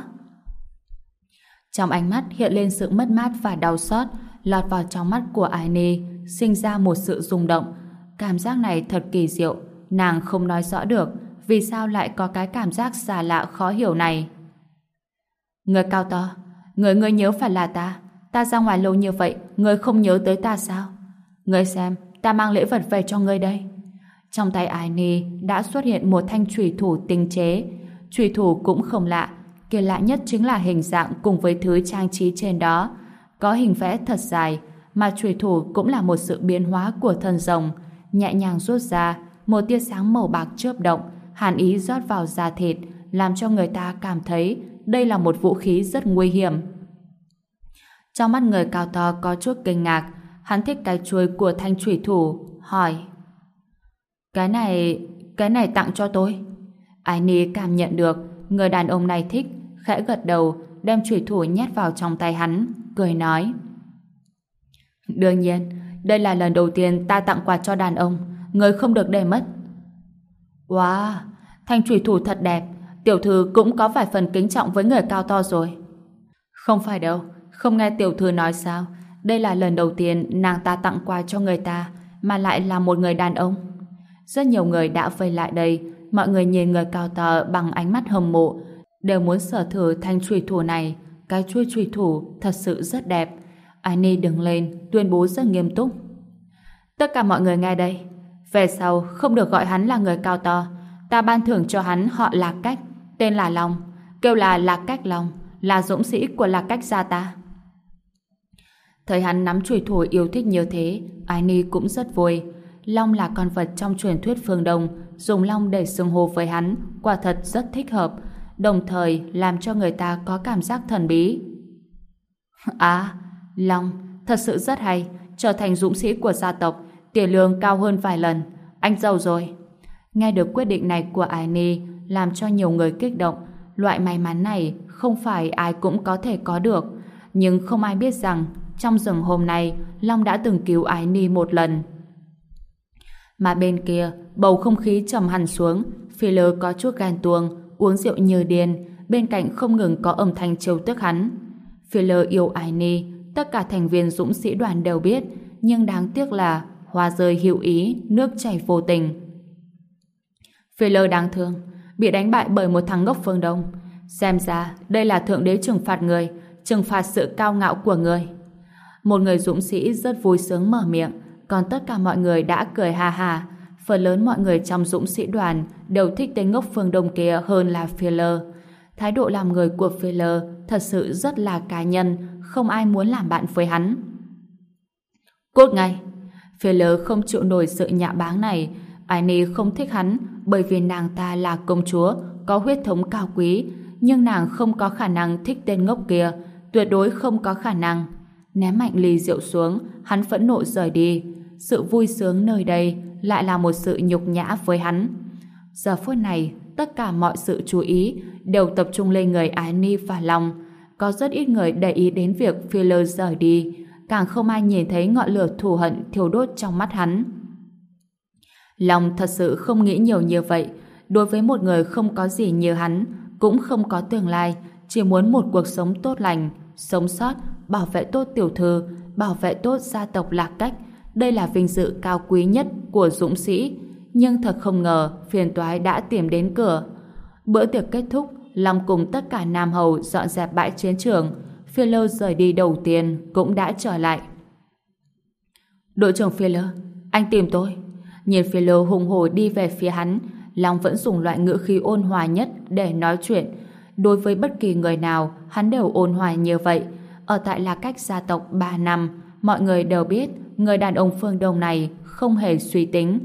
Trong ánh mắt hiện lên sự mất mát và đau xót, lọt vào trong mắt của Annie, sinh ra một sự rung động. Cảm giác này thật kỳ diệu, nàng không nói rõ được vì sao lại có cái cảm giác xa lạ khó hiểu này. Người cao to, người nhớ phải là ta. Ta ra ngoài lâu như vậy, người không nhớ tới ta sao? Người xem, ta mang lễ vật về cho ngươi đây. Trong tay Annie đã xuất hiện một thanh chùy thủ tinh chế. Chùy thủ cũng không lạ, kỳ lạ nhất chính là hình dạng cùng với thứ trang trí trên đó. Có hình vẽ thật dài, mà chùy thủ cũng là một sự biến hóa của thân rồng. Nhẹ nhàng rút ra, một tia sáng màu bạc chớp động, hàn ý rót vào da thịt, làm cho người ta cảm thấy đây là một vũ khí rất nguy hiểm. Trong mắt người cao to có chút kinh ngạc, hắn thích cái chuôi của thanh chùy thủ, hỏi: Cái này tặng cho tôi. Annie cảm nhận được người đàn ông này thích, khẽ gật đầu, đem chùy thủ nhét vào trong tay hắn, cười nói: đương nhiên, đây là lần đầu tiên ta tặng quà cho đàn ông, người không được để mất. Wow, thanh chùy thủ thật đẹp, tiểu thư cũng có vài phần kính trọng với người cao to rồi. Không phải đâu, không nghe tiểu thư nói sao? Đây là lần đầu tiên nàng ta tặng quà cho người ta, mà lại là một người đàn ông. Rất nhiều người đã vây lại đây, mọi người nhìn người cao to bằng ánh mắt hâm mộ, đều muốn sở thử thanh chùy thủ này. Cái chuôi chùy thủ thật sự rất đẹp. Annie đứng lên, tuyên bố rất nghiêm túc: tất cả mọi người nghe đây, về sau không được gọi hắn là người cao to. Ta ban thưởng cho hắn họ Lạc Cách, tên là Long, kêu là Lạc Cách Long, là dũng sĩ của Lạc Cách gia ta. Thấy hắn nắm chùy thủ yêu thích như thế, Annie cũng rất vui. Long là con vật trong truyền thuyết phương Đông, dùng long để xưng hô với hắn quả thật rất thích hợp, đồng thời làm cho người ta có cảm giác thần bí. À, Long, thật sự rất hay, trở thành dũng sĩ của gia tộc, tiền lương cao hơn vài lần, anh giàu rồi. Nghe được quyết định này của Annie làm cho nhiều người kích động. Loại may mắn này không phải ai cũng có thể có được, nhưng không ai biết rằng trong rừng hôm nay Long đã từng cứu Annie một lần. Mà bên kia bầu không khí trầm hẳn xuống. Philip có chút ghen tuông, uống rượu như điên, bên cạnh không ngừng có âm thanh trêu tức hắn. Philip yêu Annie, tất cả thành viên dũng sĩ đoàn đều biết, nhưng đáng tiếc là hoa rơi hữu ý, nước chảy vô tình. Philip đáng thương, bị đánh bại bởi một thằng ngốc phương Đông. Xem ra đây là thượng đế trừng phạt người, trừng phạt sự cao ngạo của người. Một người dũng sĩ rất vui sướng mở miệng, còn tất cả mọi người đã cười ha ha. Phần lớn mọi người trong dũng sĩ đoàn đều thích tên ngốc phương Đông kia hơn là Feller. Thái độ làm người của Feller thật sự rất là cá nhân, không ai muốn làm bạn với hắn. Cút ngay! Feller không chịu nổi sự nhạ báng này. Annie không thích hắn bởi vì nàng ta là công chúa, có huyết thống cao quý, nhưng nàng không có khả năng thích tên ngốc kia, tuyệt đối không có khả năng. Ném mạnh ly rượu xuống, hắn phẫn nộ rời đi. Sự vui sướng nơi đây lại là một sự nhục nhã với hắn. Giờ phút này, tất cả mọi sự chú ý đều tập trung lên người Annie và Long. Có rất ít người để ý đến việc Feller rời đi, càng không ai nhìn thấy ngọn lửa thù hận thiêu đốt trong mắt hắn. Long thật sự không nghĩ nhiều như vậy. Đối với một người không có gì như hắn, cũng không có tương lai, chỉ muốn một cuộc sống tốt lành, sống sót, bảo vệ tốt tiểu thư, bảo vệ tốt gia tộc Lạc Cách. Đây là vinh dự cao quý nhất của dũng sĩ. Nhưng thật không ngờ phiền toái đã tìm đến cửa. Bữa tiệc kết thúc, Long cùng tất cả nam hầu dọn dẹp bãi chiến trường. Feller rời đi đầu tiên cũng đã trở lại. Đội trưởng Feller, anh tìm tôi. Nhìn Feller hùng hổ đi về phía hắn, Long vẫn dùng loại ngữ khí ôn hòa nhất để nói chuyện. Đối với bất kỳ người nào, hắn đều ôn hòa như vậy. Ở tại Lạc Cách gia tộc 3 năm, mọi người đều biết người đàn ông phương Đông này không hề suy tính.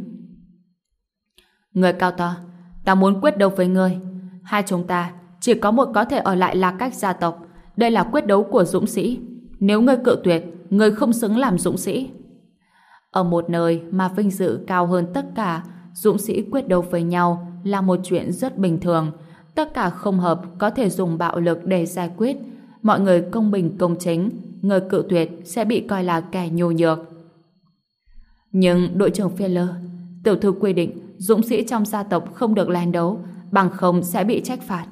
Người cao to, ta muốn quyết đấu với ngươi. Hai chúng ta chỉ có một có thể ở lại Lạc Cách gia tộc. Đây là quyết đấu của dũng sĩ. Nếu ngươi cự tuyệt, ngươi không xứng làm dũng sĩ. Ở một nơi mà vinh dự cao hơn tất cả, dũng sĩ quyết đấu với nhau là một chuyện rất bình thường. Tất cả không hợp có thể dùng bạo lực để giải quyết. Mọi người công bình công chính, người cự tuyệt sẽ bị coi là kẻ nhu nhược. Nhưng đội trưởng Feller, tiểu thư quy định dũng sĩ trong gia tộc không được len đấu, bằng không sẽ bị trách phạt.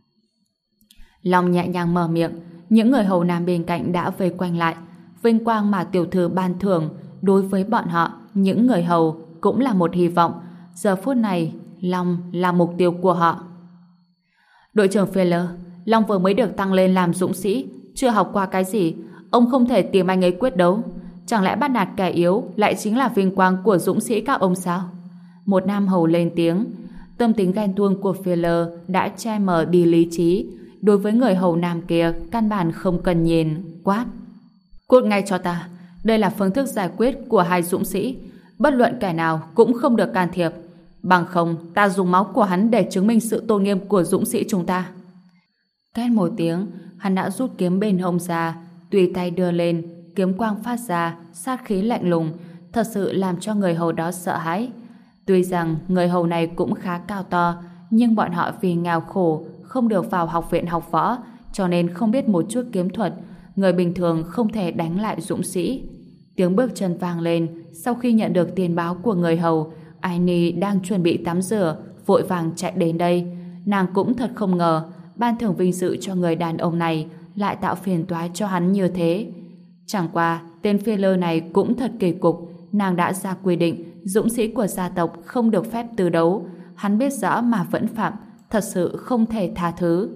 Long nhẹ nhàng mở miệng, những người hầu nam bên cạnh đã vây quanh lại. Vinh quang mà tiểu thư ban thưởng đối với bọn họ, những người hầu cũng là một hy vọng. Giờ phút này, Long là mục tiêu của họ. Đội trưởng Feller, Long vừa mới được tăng lên làm dũng sĩ, chưa học qua cái gì, ông không thể tìm anh ấy quyết đấu. Chẳng lẽ bắt nạt kẻ yếu lại chính là vinh quang của dũng sĩ các ông sao? Một nam hầu lên tiếng. Tâm tính ghen tuông của Feller đã che mờ đi lý trí. Đối với người hầu nam kia, căn bản không cần nhìn, quát. Cút ngay cho ta. Đây là phương thức giải quyết của hai dũng sĩ. Bất luận kẻ nào cũng không được can thiệp. Bằng không, ta dùng máu của hắn để chứng minh sự tôn nghiêm của dũng sĩ chúng ta. Két một tiếng, hắn đã rút kiếm bên hông ra, tùy tay đưa lên, kiếm quang phát ra, sát khí lạnh lùng, thật sự làm cho người hầu đó sợ hãi. Tuy rằng người hầu này cũng khá cao to, nhưng bọn họ vì nghèo khổ, không được vào học viện học võ, cho nên không biết một chút kiếm thuật. Người bình thường không thể đánh lại dũng sĩ. Tiếng bước chân vang lên. Sau khi nhận được tin báo của người hầu, Annie đang chuẩn bị tắm rửa, vội vàng chạy đến đây. Nàng cũng thật không ngờ ban thưởng vinh dự cho người đàn ông này lại tạo phiền toái cho hắn như thế. Chẳng qua tên Feller này cũng thật kỳ cục. Nàng đã ra quy định dũng sĩ của gia tộc không được phép từ đấu. Hắn biết rõ mà vẫn phạm, thật sự không thể tha thứ.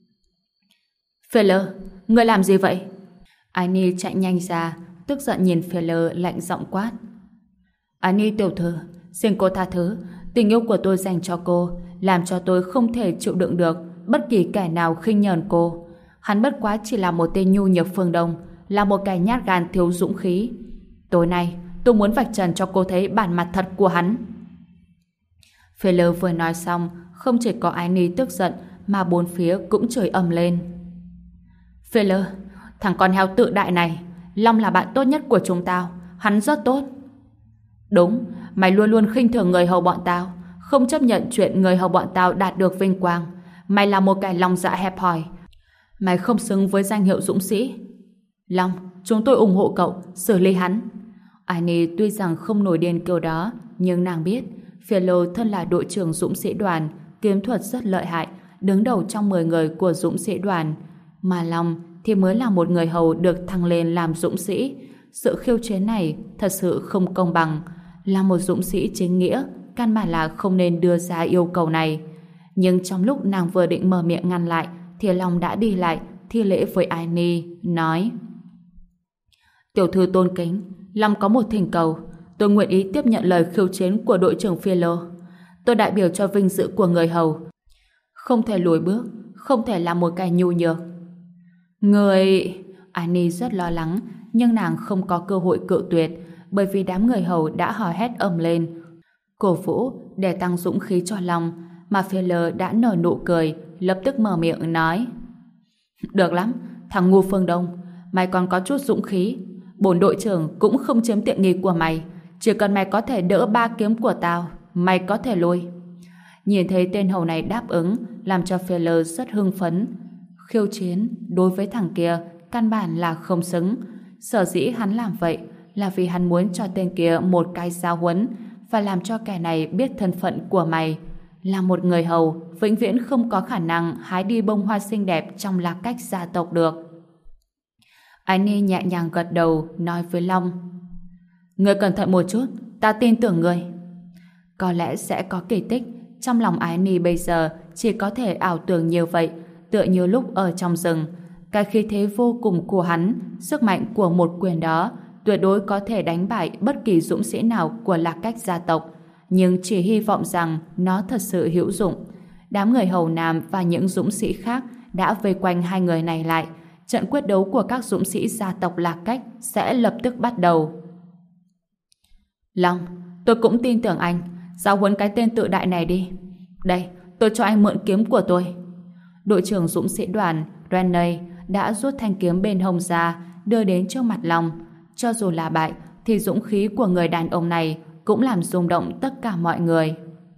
Feller, người làm gì vậy? Annie chạy nhanh ra, tức giận nhìn Feller lạnh giọng quát. Annie tiểu thư, xin cô tha thứ. Tình yêu của tôi dành cho cô làm cho tôi không thể chịu đựng được bất kỳ kẻ nào khinh nhờn cô. Hắn bất quá chỉ là một tên nhu nhược phương Đông, là một kẻ nhát gan thiếu dũng khí. Tối nay tôi muốn vạch trần cho cô thấy bản mặt thật của hắn. Feller vừa nói xong, không chỉ có Annie tức giận mà bốn phía cũng chửi ầm lên. Feller, thằng con heo tự đại này, Long là bạn tốt nhất của chúng tao, hắn rất tốt. Đúng, mày luôn luôn khinh thường người hầu bọn tao, không chấp nhận chuyện người hầu bọn tao đạt được vinh quang. Mày là một kẻ lòng dạ hẹp hòi. Mày không xứng với danh hiệu dũng sĩ. Long, chúng tôi ủng hộ cậu, xử lý hắn. Annie tuy rằng không nổi điên kiểu đó, nhưng nàng biết Feller thân là đội trưởng dũng sĩ đoàn, kiếm thuật rất lợi hại, đứng đầu trong 10 người của dũng sĩ đoàn. Mà Long thì mới là một người hầu được thăng lên làm dũng sĩ. Sự khiêu chiến này thật sự không công bằng. Là một dũng sĩ chính nghĩa, căn bản là không nên đưa ra yêu cầu này. Nhưng trong lúc nàng vừa định mở miệng ngăn lại, thì Long đã đi lại, thi lễ với Annie, nói: Tiểu thư tôn kính, Long có một thỉnh cầu. Tôi nguyện ý tiếp nhận lời khiêu chiến của đội trưởng Philo. Tôi đại biểu cho vinh dự của người hầu. Không thể lùi bước, không thể là một kẻ nhu nhược. Người... Annie rất lo lắng, nhưng nàng không có cơ hội cự tuyệt, bởi vì đám người hầu đã hò hét ầm lên, cổ vũ để tăng dũng khí cho Long, mà Philo đã nở nụ cười, lập tức mở miệng nói: Được lắm, thằng ngu Phương Đông, mày còn có chút dũng khí. Bổn đội trưởng cũng không chiếm tiện nghi của mày. Chỉ cần mày có thể đỡ 3 kiếm của tao, mày có thể lui. Nhìn thấy tên hầu này đáp ứng, làm cho Philo rất hưng phấn. Khiêu chiến đối với thằng kia căn bản là không xứng. Sở dĩ hắn làm vậy là vì hắn muốn cho tên kia một cái giáo huấn, và làm cho kẻ này biết thân phận của mày. Là một người hầu, vĩnh viễn không có khả năng hái đi bông hoa xinh đẹp trong lạc cách gia tộc được. Annie nhẹ nhàng gật đầu, nói với Long: Ngươi cẩn thận một chút, ta tin tưởng ngươi. Có lẽ sẽ có kỳ tích. Trong lòng Annie bây giờ chỉ có thể ảo tưởng như vậy, tựa như lúc ở trong rừng. Cái khí thế vô cùng của hắn, sức mạnh của một quyền đó, tuyệt đối có thể đánh bại bất kỳ dũng sĩ nào của lạc cách gia tộc. Nhưng chỉ hy vọng rằng nó thật sự hữu dụng. Đám người hầu nam và những dũng sĩ khác đã vây quanh hai người này lại. Trận quyết đấu của các dũng sĩ gia tộc lạc cách sẽ lập tức bắt đầu. Long, tôi cũng tin tưởng anh. Giáo huấn cái tên tự đại này đi. Đây, tôi cho anh mượn kiếm của tôi. Đội trưởng dũng sĩ đoàn Rennie đã rút thanh kiếm bên hông ra, đưa đến trước mặt Long. Cho dù là bại, thì dũng khí của người đàn ông này cũng làm rung động tất cả mọi người.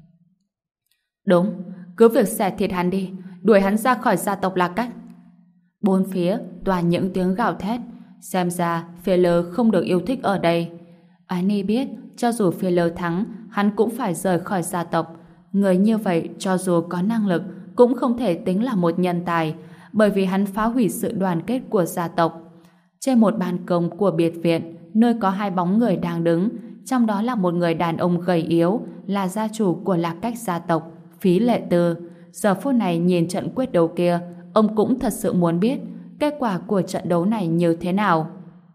Đúng, cứ việc xẻ thịt hắn đi, đuổi hắn ra khỏi gia tộc lạc cách. Bốn phía toàn những tiếng gào thét. Xem ra Philo không được yêu thích ở đây. Annie biết cho dù Philo thắng, hắn cũng phải rời khỏi gia tộc. Người như vậy cho dù có năng lực cũng không thể tính là một nhân tài, bởi vì hắn phá hủy sự đoàn kết của gia tộc. Trên một ban công của biệt viện, nơi có hai bóng người đang đứng, trong đó là một người đàn ông gầy yếu, là gia chủ của lạc cách gia tộc, Phí Lệ Tư. Giờ phút này nhìn trận quyết đấu kia, ông cũng thật sự muốn biết kết quả của trận đấu này như thế nào.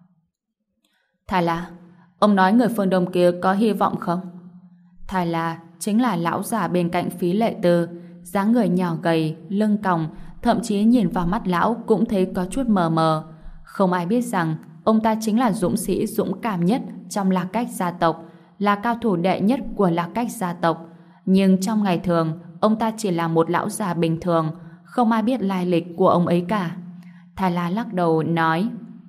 Thai La, ông nói người phương Đông kia có hy vọng không? Thai La chính là lão già bên cạnh Phí Lệ Tư, dáng người nhỏ gầy, lưng còng, thậm chí nhìn vào mắt lão cũng thấy có chút mờ mờ. Không ai biết rằng ông ta chính là dũng sĩ dũng cảm nhất trong lạc cách gia tộc, là cao thủ đệ nhất của lạc cách gia tộc. Nhưng trong ngày thường, ông ta chỉ là một lão già bình thường, không ai biết lai lịch của ông ấy cả. Thai La lắc đầu nói: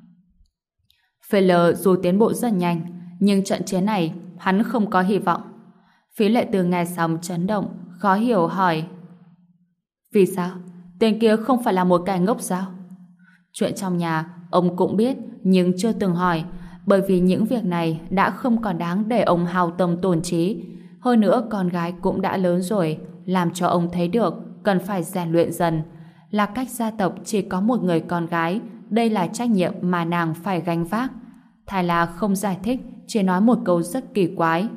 Philo dù tiến bộ rất nhanh, nhưng trận chiến này hắn không có hy vọng. Phí Lệ Tư nghe xong chấn động, khó hiểu hỏi: Vì sao? Tên kia không phải là một kẻ ngốc sao? Chuyện trong nhà ông cũng biết, nhưng chưa từng hỏi, bởi vì những việc này đã không còn đáng để ông hao tâm tổn trí. Hơn nữa con gái cũng đã lớn rồi, làm cho ông thấy được cần phải rèn luyện dần. Là cách gia tộc chỉ có một người con gái, đây là trách nhiệm mà nàng phải gánh vác. Thai La không giải thích, chỉ nói một câu rất kỳ quái: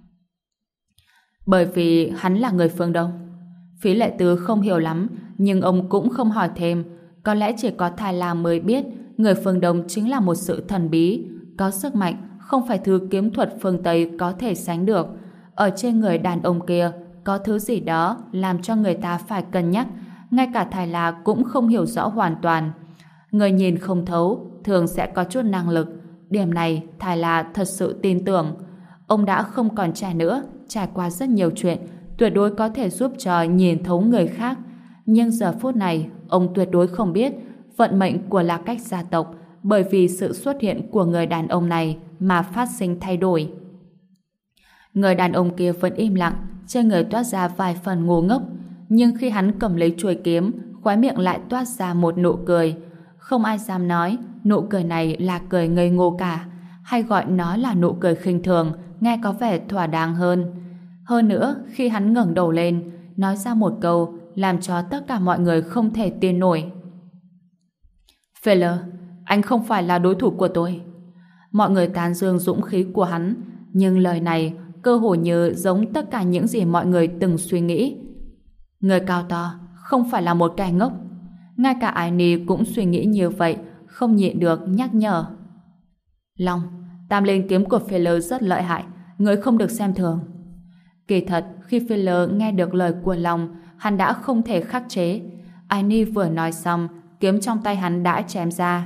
Bởi vì hắn là người phương Đông. Phí Lệ Tư không hiểu lắm, nhưng ông cũng không hỏi thêm. Có lẽ chỉ có Thai La mới biết người phương Đông chính là một sự thần bí, có sức mạnh không phải thứ kiếm thuật phương Tây có thể sánh được. Ở trên người đàn ông kia có thứ gì đó làm cho người ta phải cân nhắc, ngay cả Thai La cũng không hiểu rõ hoàn toàn. Người nhìn không thấu thường sẽ có chút năng lực, điểm này Thai La thật sự tin tưởng. Ông đã không còn trẻ nữa, trải qua rất nhiều chuyện, tuyệt đối có thể giúp cho nhìn thấu người khác. Nhưng giờ phút này ông tuyệt đối không biết vận mệnh của lạc cách gia tộc bởi vì sự xuất hiện của người đàn ông này mà phát sinh thay đổi. Người đàn ông kia vẫn im lặng, trên người toát ra vài phần ngu ngốc, nhưng khi hắn cầm lấy chuôi kiếm, khóe miệng lại toát ra một nụ cười. Không ai dám nói nụ cười này là cười ngây ngô cả, hay gọi nó là nụ cười khinh thường, nghe có vẻ thỏa đáng hơn. Hơn nữa, khi hắn ngẩng đầu lên, nói ra một câu làm cho tất cả mọi người không thể tin nổi: Feller, anh không phải là đối thủ của tôi. Mọi người tán dương dũng khí của hắn, nhưng lời này cơ hồ như giống tất cả những gì mọi người từng suy nghĩ. Người cao to không phải là một kẻ ngốc. Ngay cả Aini cũng suy nghĩ như vậy, không nhịn được nhắc nhở. Long, tam liên kiếm của Feller rất lợi hại, người không được xem thường. Kỳ thật, khi Feller nghe được lời của Long, hắn đã không thể khắc chế. Aini vừa nói xong, kiếm trong tay hắn đã chém ra.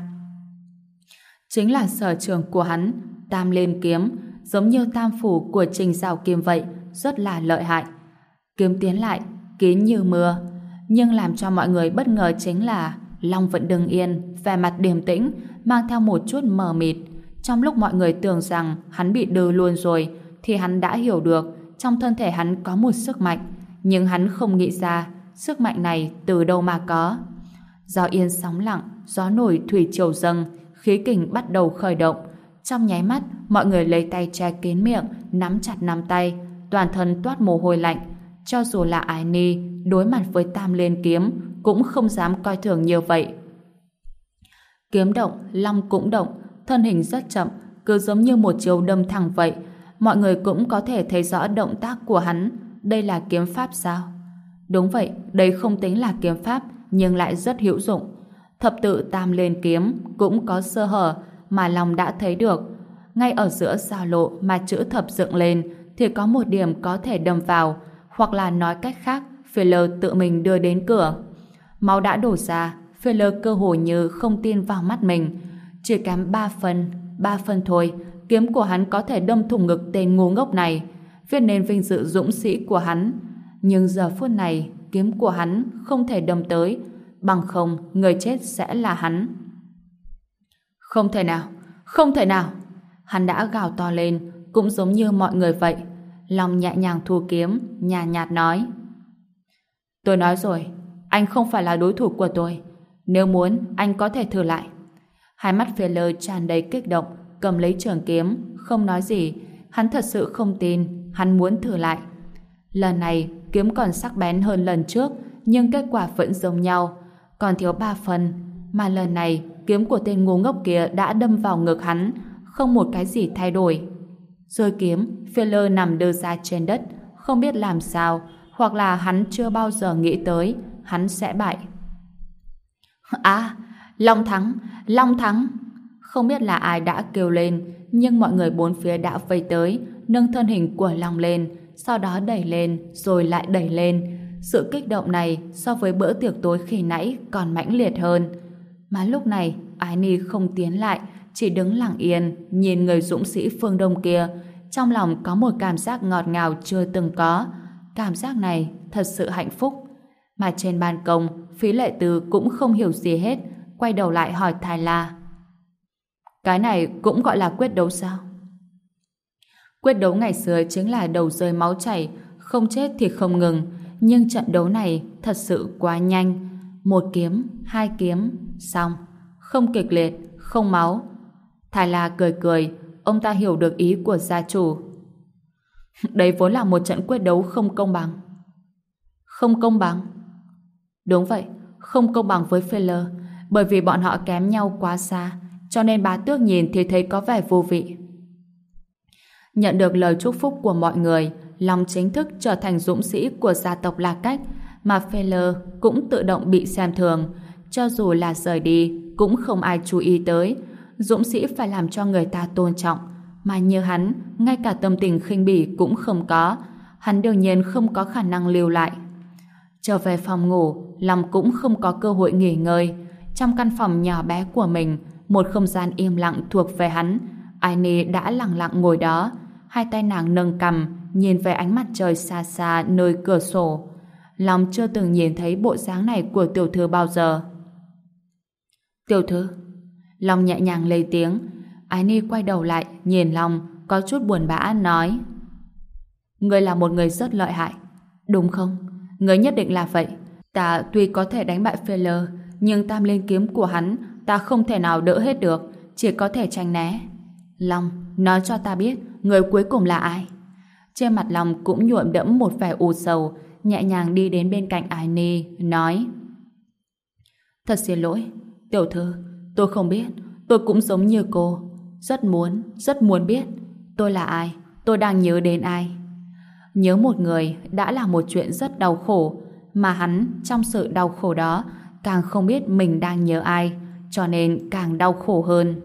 Chính là sở trường của hắn, tam liên kiếm, giống như tam phủ của Trình Giảo Kim vậy, rất là lợi hại. Kiếm tiến lại, kín như mưa. Nhưng làm cho mọi người bất ngờ chính là Long vẫn đứng yên, vẻ mặt điềm tĩnh, mang theo một chút mờ mịt. Trong lúc mọi người tưởng rằng hắn bị đừ luôn rồi, thì hắn đã hiểu được trong thân thể hắn có một sức mạnh, nhưng hắn không nghĩ ra sức mạnh này từ đâu mà có. Gió yên sóng lặng, gió nổi thủy triều dâng, khí kình bắt đầu khởi động. Trong nháy mắt, mọi người lấy tay che kín miệng, nắm chặt nắm tay, toàn thân toát mồ hôi lạnh. Cho dù là Ái Ni đối mặt với tam liên kiếm cũng không dám coi thường như vậy. Kiếm động, Long cũng động, thân hình rất chậm, cứ giống như một chiều đâm thẳng vậy. Mọi người cũng có thể thấy rõ động tác của hắn. Đây là kiếm pháp sao? Đúng vậy, đây không tính là kiếm pháp, nhưng lại rất hữu dụng. Thập tự tam liên kiếm cũng có sơ hở mà Long đã thấy được. Ngay ở giữa giao lộ mà chữ thập dựng lên thì có một điểm có thể đâm vào, hoặc là nói cách khác, Feller tự mình đưa đến cửa. Máu đã đổ ra, Feller cơ hồ như không tin vào mắt mình. Chỉ kém 3 phân thôi, kiếm của hắn có thể đâm thủng ngực tên ngu ngốc này, viết nên vinh dự dũng sĩ của hắn. Nhưng giờ phút này, kiếm của hắn không thể đâm tới, bằng không người chết sẽ là hắn. Không thể nào, không thể nào! Hắn đã gào to lên, cũng giống như mọi người vậy. Long nhẹ nhàng thu kiếm, nhàn nhạt nói: Tôi nói rồi, anh không phải là đối thủ của tôi. Nếu muốn, anh có thể thử lại. Hai mắt Feller tràn đầy kích động, cầm lấy trường kiếm, không nói gì. Hắn thật sự không tin, hắn muốn thử lại. Lần này, kiếm còn sắc bén hơn lần trước, nhưng kết quả vẫn giống nhau. Còn thiếu 3 phần, mà lần này, kiếm của tên ngu ngốc kia đã đâm vào ngực hắn, không một cái gì thay đổi. Rơi kiếm, Feller nằm đơ ra trên đất, không biết làm sao, hoặc là hắn chưa bao giờ nghĩ tới hắn sẽ bại. À, Long thắng, Long thắng! Không biết là ai đã kêu lên, nhưng mọi người bốn phía đã vây tới, nâng thân hình của Long lên, sau đó đẩy lên, rồi lại đẩy lên. Sự kích động này so với bữa tiệc tối khi nãy còn mãnh liệt hơn. Mà lúc này, Ái Ni không tiến lại, chỉ đứng lặng yên, nhìn người dũng sĩ phương Đông kia. Trong lòng có một cảm giác ngọt ngào chưa từng có. Cảm giác này thật sự hạnh phúc. Mà trên ban công, Phí Lệ Từ cũng không hiểu gì hết, quay đầu lại hỏi Thái La: Cái này cũng gọi là quyết đấu sao? Quyết đấu ngày xưa chính là đầu rơi máu chảy, không chết thì không ngừng. Nhưng trận đấu này thật sự quá nhanh. 1 kiếm, 2 kiếm, xong. Không kịch liệt, không máu. Thái La cười cười, ông ta hiểu được ý của gia chủ. Đấy vốn là một trận quyết đấu không công bằng. Không công bằng? Đúng vậy, không công bằng với Feller, bởi vì bọn họ kém nhau quá xa, cho nên bá tước nhìn thì thấy có vẻ vô vị. Nhận được lời chúc phúc của mọi người, Long chính thức trở thành dũng sĩ của gia tộc La Cách, mà Feller cũng tự động bị xem thường. Cho dù là rời đi, cũng không ai chú ý tới. Dũng sĩ phải làm cho người ta tôn trọng, mà như hắn, ngay cả tâm tình khinh bỉ cũng không có. Hắn đương nhiên không có khả năng lưu lại. Trở về phòng ngủ, Long cũng không có cơ hội nghỉ ngơi. Trong căn phòng nhỏ bé của mình, một không gian im lặng thuộc về hắn. Aini đã lặng lặng ngồi đó, hai tay nàng nâng cằm, nhìn về ánh mặt trời xa xa nơi cửa sổ. Long chưa từng nhìn thấy bộ dáng này của tiểu thư bao giờ. Tiểu thư. Long nhẹ nhàng lên tiếng. Aini quay đầu lại, nhìn Long, có chút buồn bã nói: Ngươi là một người rất lợi hại, đúng không? Ngươi nhất định là vậy. Ta tuy có thể đánh bại Feller, nhưng tam liên kiếm của hắn ta không thể nào đỡ hết được, chỉ có thể tránh né. Long, nói cho ta biết, người cuối cùng là ai? Trên mặt Long cũng nhuộm đẫm một vẻ u sầu, nhẹ nhàng đi đến bên cạnh Aini, nói: Thật xin lỗi, tiểu thư, tôi không biết, tôi cũng giống như cô, rất muốn biết, tôi là ai, tôi đang nhớ đến ai. Nhớ một người đã là một chuyện rất đau khổ, mà hắn trong sự đau khổ đó càng không biết mình đang nhớ ai, cho nên càng đau khổ hơn.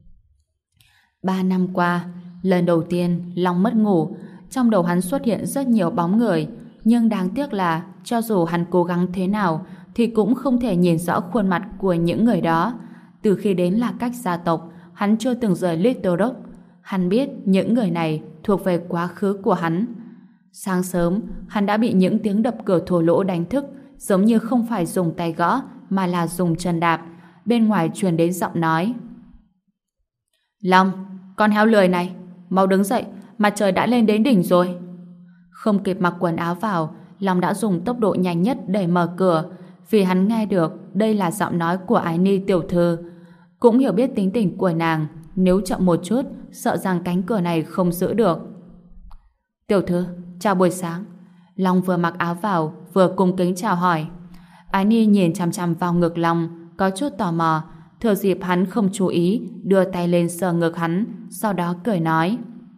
3 năm qua, lần đầu tiên Long mất ngủ, trong đầu hắn xuất hiện rất nhiều bóng người, nhưng đáng tiếc là cho dù hắn cố gắng thế nào thì cũng không thể nhìn rõ khuôn mặt của những người đó. Từ khi đến là cách gia tộc, hắn chưa từng rời Little Rock. Hắn biết những người này thuộc về quá khứ của hắn. Sáng sớm, hắn đã bị những tiếng đập cửa thô lỗ đánh thức, giống như không phải dùng tay gõ mà là dùng chân đạp. Bên ngoài truyền đến giọng nói: Long, con heo lười này, mau đứng dậy, mặt trời đã lên đến đỉnh rồi. Không kịp mặc quần áo vào, Long đã dùng tốc độ nhanh nhất để mở cửa, vì hắn nghe được đây là giọng nói của Ái Ni tiểu thư. Cũng hiểu biết tính tình của nàng, nếu chậm một chút, sợ rằng cánh cửa này không giữ được. Tiểu thư, chào buổi sáng. Long vừa mặc áo vào, vừa cung kính chào hỏi. Ái Ni nhìn chằm chằm vào ngực Long, có chút tò mò. Thừa dịp hắn không chú ý, đưa tay lên sờ ngực hắn, sau đó cười nói: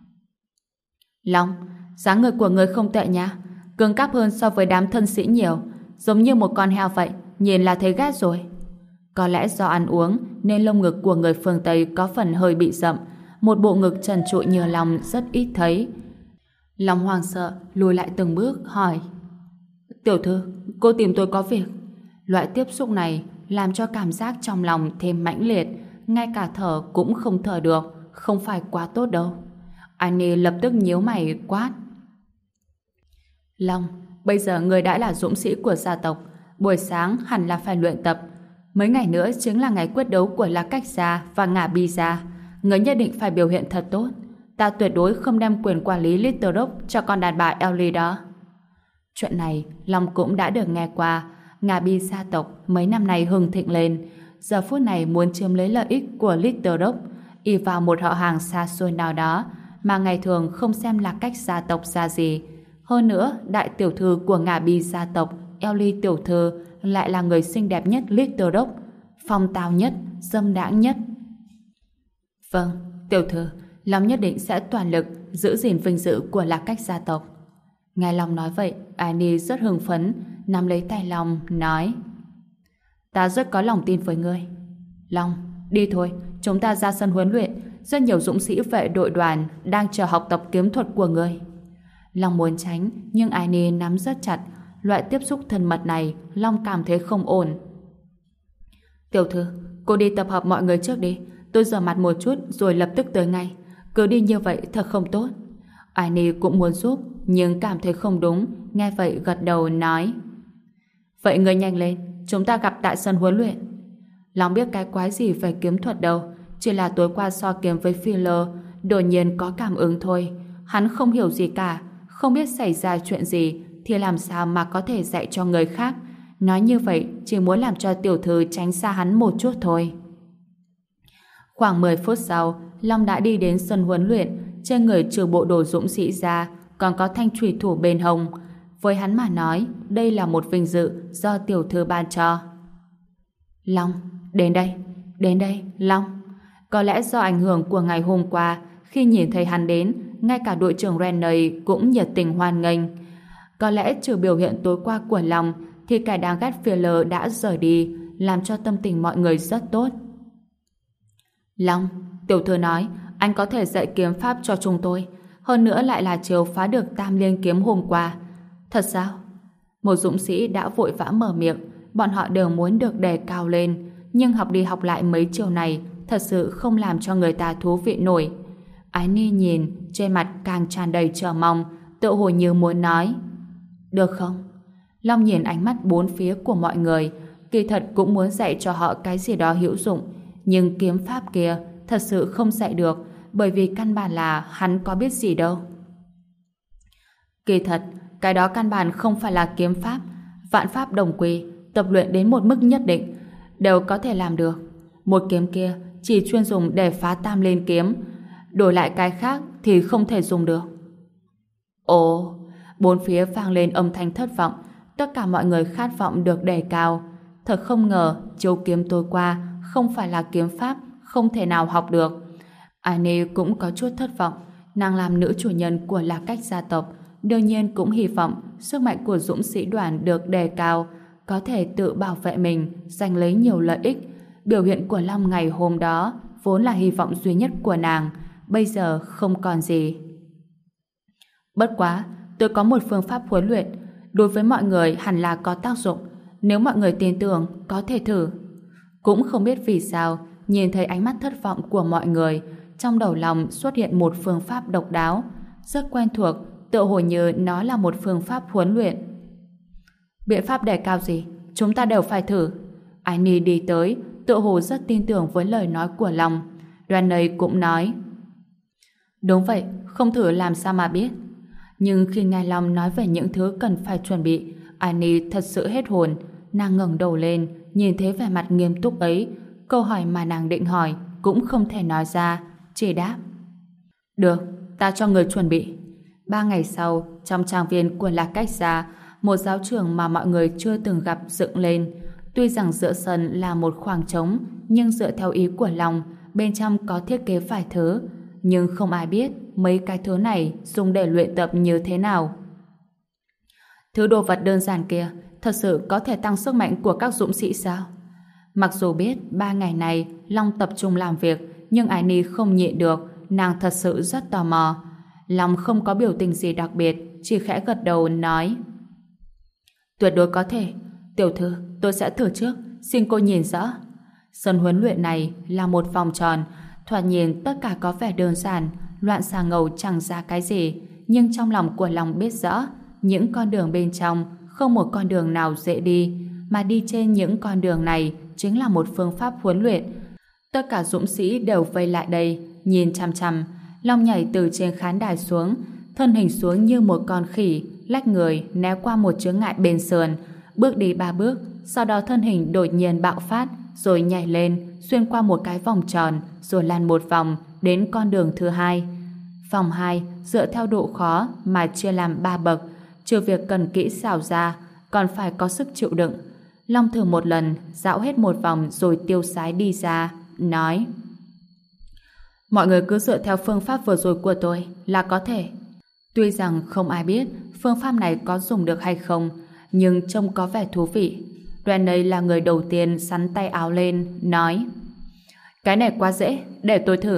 Long, dáng người của người không tệ nha, cứng cáp hơn so với đám thân sĩ nhiều, giống như một con heo vậy, nhìn là thấy ghét rồi. Có lẽ do ăn uống nên lông ngực của người phương Tây có phần hơi bị rậm, một bộ ngực trần trụi như Long rất ít thấy. Long hoảng sợ lùi lại từng bước hỏi: Tiểu thư, cô tìm tôi có việc. Loại tiếp xúc này làm cho cảm giác trong lòng thêm mãnh liệt, ngay cả thở cũng không thở được, không phải quá tốt đâu. Annie lập tức nhíu mày quát: Long, bây giờ người đã là dũng sĩ của gia tộc, buổi sáng hẳn là phải luyện tập. Mấy ngày nữa chính là ngày quyết đấu của La Cách Gia và Ngả Bi Gia. Người nhất định phải biểu hiện thật tốt. Ta tuyệt đối không đem quyền quản lý Little Rock cho con đàn bà Ellie đó. Chuyện này Long cũng đã được nghe qua. Ngả Bi gia tộc mấy năm nay hưng thịnh lên, giờ phút này muốn chiếm lấy lợi ích của Little Rock, ỷ vào một họ hàng xa xôi nào đó mà ngày thường không xem là cách gia tộc ra gì. Hơn nữa, đại tiểu thư của Ngả Bi gia tộc, Ellie tiểu thư, lại là người xinh đẹp nhất Little Rock, phong tao nhất, dâm đãng nhất. Vâng, tiểu thư, Long nhất định sẽ toàn lực giữ gìn vinh dự của Lạc Cách gia tộc. Nghe Long nói vậy, Annie rất hưng phấn, nắm lấy tay Long, nói: Ta rất có lòng tin với ngươi. Long, đi thôi, chúng ta ra sân huấn luyện, rất nhiều dũng sĩ vệ đội đoàn đang chờ học tập kiếm thuật của ngươi. Long muốn tránh, nhưng Annie nắm rất chặt. Loại tiếp xúc thân mật này, Long cảm thấy không ổn. Tiểu thư, cô đi tập hợp mọi người trước đi, tôi rửa mặt một chút rồi lập tức tới ngay. Cứ đi như vậy thật không tốt. Annie cũng muốn giúp, nhưng cảm thấy không đúng, nghe vậy gật đầu nói: Vậy ngươi nhanh lên, chúng ta gặp tại sân huấn luyện. Long biết cái quái gì về kiếm thuật đâu, chỉ là tối qua so kiếm với Filler, đột nhiên có cảm ứng thôi. Hắn không hiểu gì cả, không biết xảy ra chuyện gì thì làm sao mà có thể dạy cho người khác. Nói như vậy chỉ muốn làm cho tiểu thư tránh xa hắn một chút thôi. Khoảng 10 phút sau, Long đã đi đến sân huấn luyện. Trên người trừ bộ đồ dũng sĩ ra, còn có thanh chùy thủ bên hông. Với hắn mà nói, đây là một vinh dự do tiểu thư ban cho. Long, đến đây, Long. Có lẽ do ảnh hưởng của ngày hôm qua, khi nhìn thấy hắn đến, ngay cả đội trưởng Renner cũng nhiệt tình hoan nghênh. Có lẽ trừ biểu hiện tối qua của Long, thì kẻ đáng ghét Filler đã rời đi, làm cho tâm tình mọi người rất tốt. Long, tiểu thư nói anh có thể dạy kiếm pháp cho chúng tôi, hơn nữa lại là chiều phá được Tam Liên kiếm hôm qua. Thật sao? Một dũng sĩ đã vội vã mở miệng. Bọn họ đều muốn được đề cao lên, nhưng học đi học lại mấy chiều này thật sự không làm cho người ta thú vị nổi. Ái Ni nhìn, trên mặt càng tràn đầy chờ mong, tự hồ như muốn nói: Được không? Long nhìn ánh mắt bốn phía của mọi người, kỳ thật cũng muốn dạy cho họ cái gì đó hữu dụng, nhưng kiếm pháp kia thật sự không dạy được, bởi vì căn bản là hắn có biết gì đâu. Kỳ thật, cái đó căn bản không phải là kiếm pháp. Vạn pháp đồng quy, tập luyện đến một mức nhất định đều có thể làm được. Một kiếm kia chỉ chuyên dùng để phá Tam Liên kiếm, đổi lại cái khác thì không thể dùng được. Ồ, bốn phía vang lên âm thanh thất vọng. Tất cả mọi người khát vọng được đề cao. Thật không ngờ chiêu kiếm tối qua không phải là kiếm pháp, không thể nào học được. Annie cũng có chút thất vọng. Nàng làm nữ chủ nhân của Lạc Cách gia tộc, đương nhiên cũng hy vọng sức mạnh của dũng sĩ đoàn được đề cao, có thể tự bảo vệ mình, giành lấy nhiều lợi ích. Biểu hiện của Long ngày hôm đó vốn là hy vọng duy nhất của nàng, bây giờ không còn gì. Bất quá, tôi có một phương pháp huấn luyện, đối với mọi người hẳn là có tác dụng, nếu mọi người tin tưởng có thể thử. Cũng không biết vì sao, nhìn thấy ánh mắt thất vọng của mọi người, trong đầu lòng xuất hiện một phương pháp độc đáo, rất quen thuộc, tựa hồ như nó là một phương pháp huấn luyện. Biện pháp đề cao gì? Chúng ta đều phải thử. Annie đi tới, tựa hồ rất tin tưởng với lời nói của Long. Rennie cũng nói, đúng vậy, không thử làm sao mà biết. Nhưng khi nghe Long nói về những thứ cần phải chuẩn bị, Annie thật sự hết hồn. Nàng ngẩng đầu lên, nhìn thấy vẻ mặt nghiêm túc ấy, câu hỏi mà nàng định hỏi cũng không thể nói ra, chỉ đáp, được, ta cho người chuẩn bị. 3 ngày sau, trong trang viên của Lạc Cách Gia, một giáo trường mà mọi người chưa từng gặp dựng lên. Tuy rằng giữa sân là một khoảng trống, nhưng dựa theo ý của Long, bên trong có thiết kế vài thứ, nhưng không ai biết mấy cái thứ này dùng để luyện tập như thế nào. Thứ đồ vật đơn giản kia thật sự có thể tăng sức mạnh của các dũng sĩ sao? Mặc dù biết 3 ngày này Long tập trung làm việc, nhưng Annie không nhịn được, nàng thật sự rất tò mò. Long không có biểu tình gì đặc biệt, chỉ khẽ gật đầu nói, tuyệt đối có thể. Tiểu thư, tôi sẽ thử trước, xin cô nhìn rõ. Sân huấn luyện này là một vòng tròn, thoạt nhìn tất cả có vẻ đơn giản, loạn xà ngầu chẳng ra cái gì, nhưng trong lòng của Long biết rõ, những con đường bên trong không một con đường nào dễ đi, mà đi trên những con đường này chính là một phương pháp huấn luyện. Tất cả dũng sĩ đều vây lại đây, nhìn chằm chằm. Long nhảy từ trên khán đài xuống, thân hình xuống như một con khỉ, lách người né qua một chướng ngại bên sườn, bước đi 3 bước, sau đó thân hình đột nhiên bạo phát, rồi nhảy lên, xuyên qua một cái vòng tròn, rồi lăn một vòng đến con đường thứ 2. Vòng 2 dựa theo độ khó mà chia làm 3 bậc, trừ việc cần kỹ xảo ra, còn phải có sức chịu đựng. Long thử một lần, dạo hết một vòng rồi tiêu sái đi ra, nói, mọi người cứ dựa theo phương pháp vừa rồi của tôi là có thể. Tuy rằng không ai biết phương pháp này có dùng được hay không, nhưng trông có vẻ thú vị. Rennie là người đầu tiên sắn tay áo lên, nói, cái này quá dễ, để tôi thử.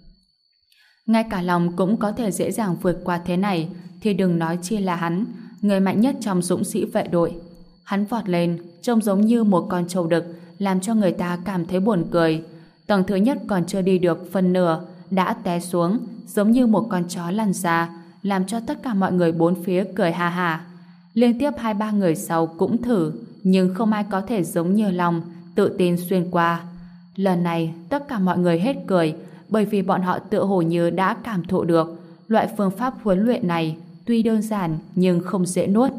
Ngay cả Long cũng có thể dễ dàng vượt qua thế này, thì đừng nói chi là hắn, người mạnh nhất trong dũng sĩ vệ đội. Hắn vọt lên, trông giống như một con trâu đực, làm cho người ta cảm thấy buồn cười. Tầng thứ nhất còn chưa đi được phần nửa, đã té xuống, giống như một con chó lăn ra, làm cho tất cả mọi người bốn phía cười ha ha. Liên tiếp 2-3 người sau cũng thử, nhưng không ai có thể giống như Long, tự tin xuyên qua. Lần này, tất cả mọi người hết cười, bởi vì bọn họ tựa hồ như đã cảm thụ được loại phương pháp huấn luyện này tuy đơn giản nhưng không dễ nuốt.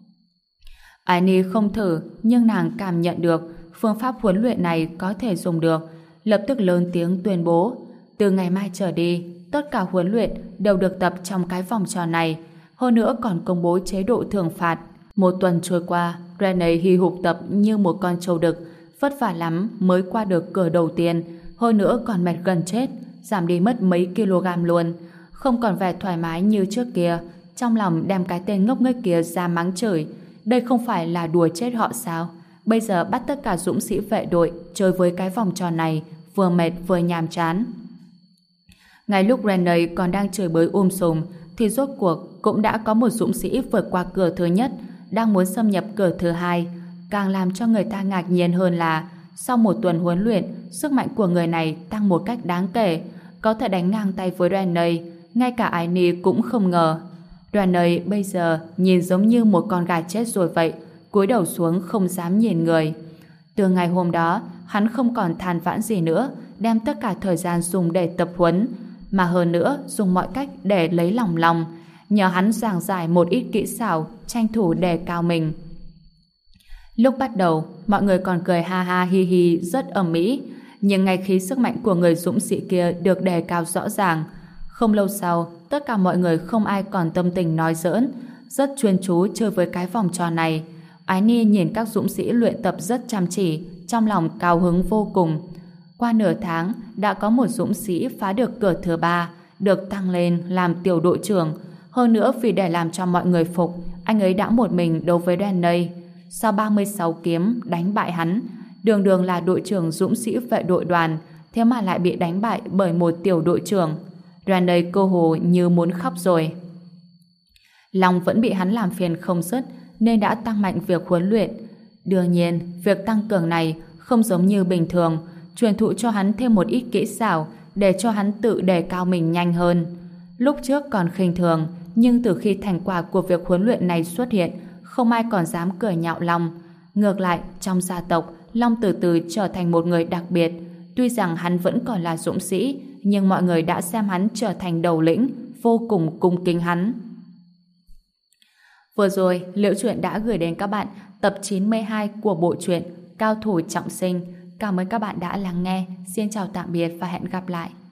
Annie không thử, nhưng nàng cảm nhận được phương pháp huấn luyện này có thể dùng được, lập tức lớn tiếng tuyên bố, từ ngày mai trở đi, tất cả huấn luyện đều được tập trong cái vòng tròn này, hơn nữa còn công bố chế độ thưởng phạt. 1 tuần trôi qua, Rennie hì hục tập như một con trâu đực, vất vả lắm mới qua được cửa đầu tiên, hơn nữa còn mệt gần chết, giảm đi mất mấy kg luôn, không còn vẻ thoải mái như trước kia. Trong lòng đem cái tên ngốc nghếch kia ra mắng chửi, đây không phải là đùa chết họ sao? Bây giờ bắt tất cả dũng sĩ vệ đội chơi với cái vòng tròn này, vừa mệt vừa nhàm chán. Ngay lúc Rennie còn đang chửi bới sùm, thì rốt cuộc cũng đã có một dũng sĩ vượt qua cửa thứ nhất, đang muốn xâm nhập cửa thứ 2. Càng làm cho người ta ngạc nhiên hơn là sau 1 tuần huấn luyện, sức mạnh của người này tăng một cách đáng kể, có thể đánh ngang tay với Rennie, ngay cả Annie cũng không ngờ. Rennie bây giờ nhìn giống như một con gà chết rồi vậy, cúi đầu xuống không dám nhìn người. Từ ngày hôm đó, hắn không còn than vãn gì nữa, đem tất cả thời gian dùng để tập huấn, mà hơn nữa dùng mọi cách để lấy lòng Long, nhờ hắn giảng giải một ít kỹ xảo, tranh thủ đề cao mình. Lúc bắt đầu, mọi người còn cười ha ha hi hi rất ầm ĩ, nhưng ngay khi sức mạnh của người dũng sĩ kia được đề cao rõ ràng, không lâu sau, tất cả mọi người không ai còn tâm tình nói giỡn, rất chuyên chú chơi với cái vòng tròn này. Annie nhìn các dũng sĩ luyện tập rất chăm chỉ, trong lòng cao hứng vô cùng. Qua nửa tháng, đã có một dũng sĩ phá được cửa thứ 3, được tăng lên làm tiểu đội trưởng. Hơn nữa vì để làm cho mọi người phục, anh ấy đã một mình đấu với Danny. Sau 36 kiếm đánh bại hắn, đường đường là đội trưởng dũng sĩ vệ đội đoàn, thế mà lại bị đánh bại bởi một tiểu đội trưởng. Danny cơ hồ như muốn khóc rồi. Long vẫn bị hắn làm phiền không dứt, nên đã tăng mạnh việc huấn luyện. Đương nhiên, việc tăng cường này không giống như bình thường, truyền thụ cho hắn thêm một ít kỹ xảo để cho hắn tự đề cao mình nhanh hơn. Lúc trước còn khinh thường, nhưng từ khi thành quả của việc huấn luyện này xuất hiện, không ai còn dám cười nhạo Long. Ngược lại, trong gia tộc, Long từ từ trở thành một người đặc biệt. Tuy rằng hắn vẫn còn là dũng sĩ, nhưng mọi người đã xem hắn trở thành đầu lĩnh, vô cùng cung kính hắn. Vừa rồi, Liễu Chuyện đã gửi đến các bạn tập 92 của bộ truyện Cao thủ trọng sinh. Cảm ơn các bạn đã lắng nghe. Xin chào tạm biệt và hẹn gặp lại.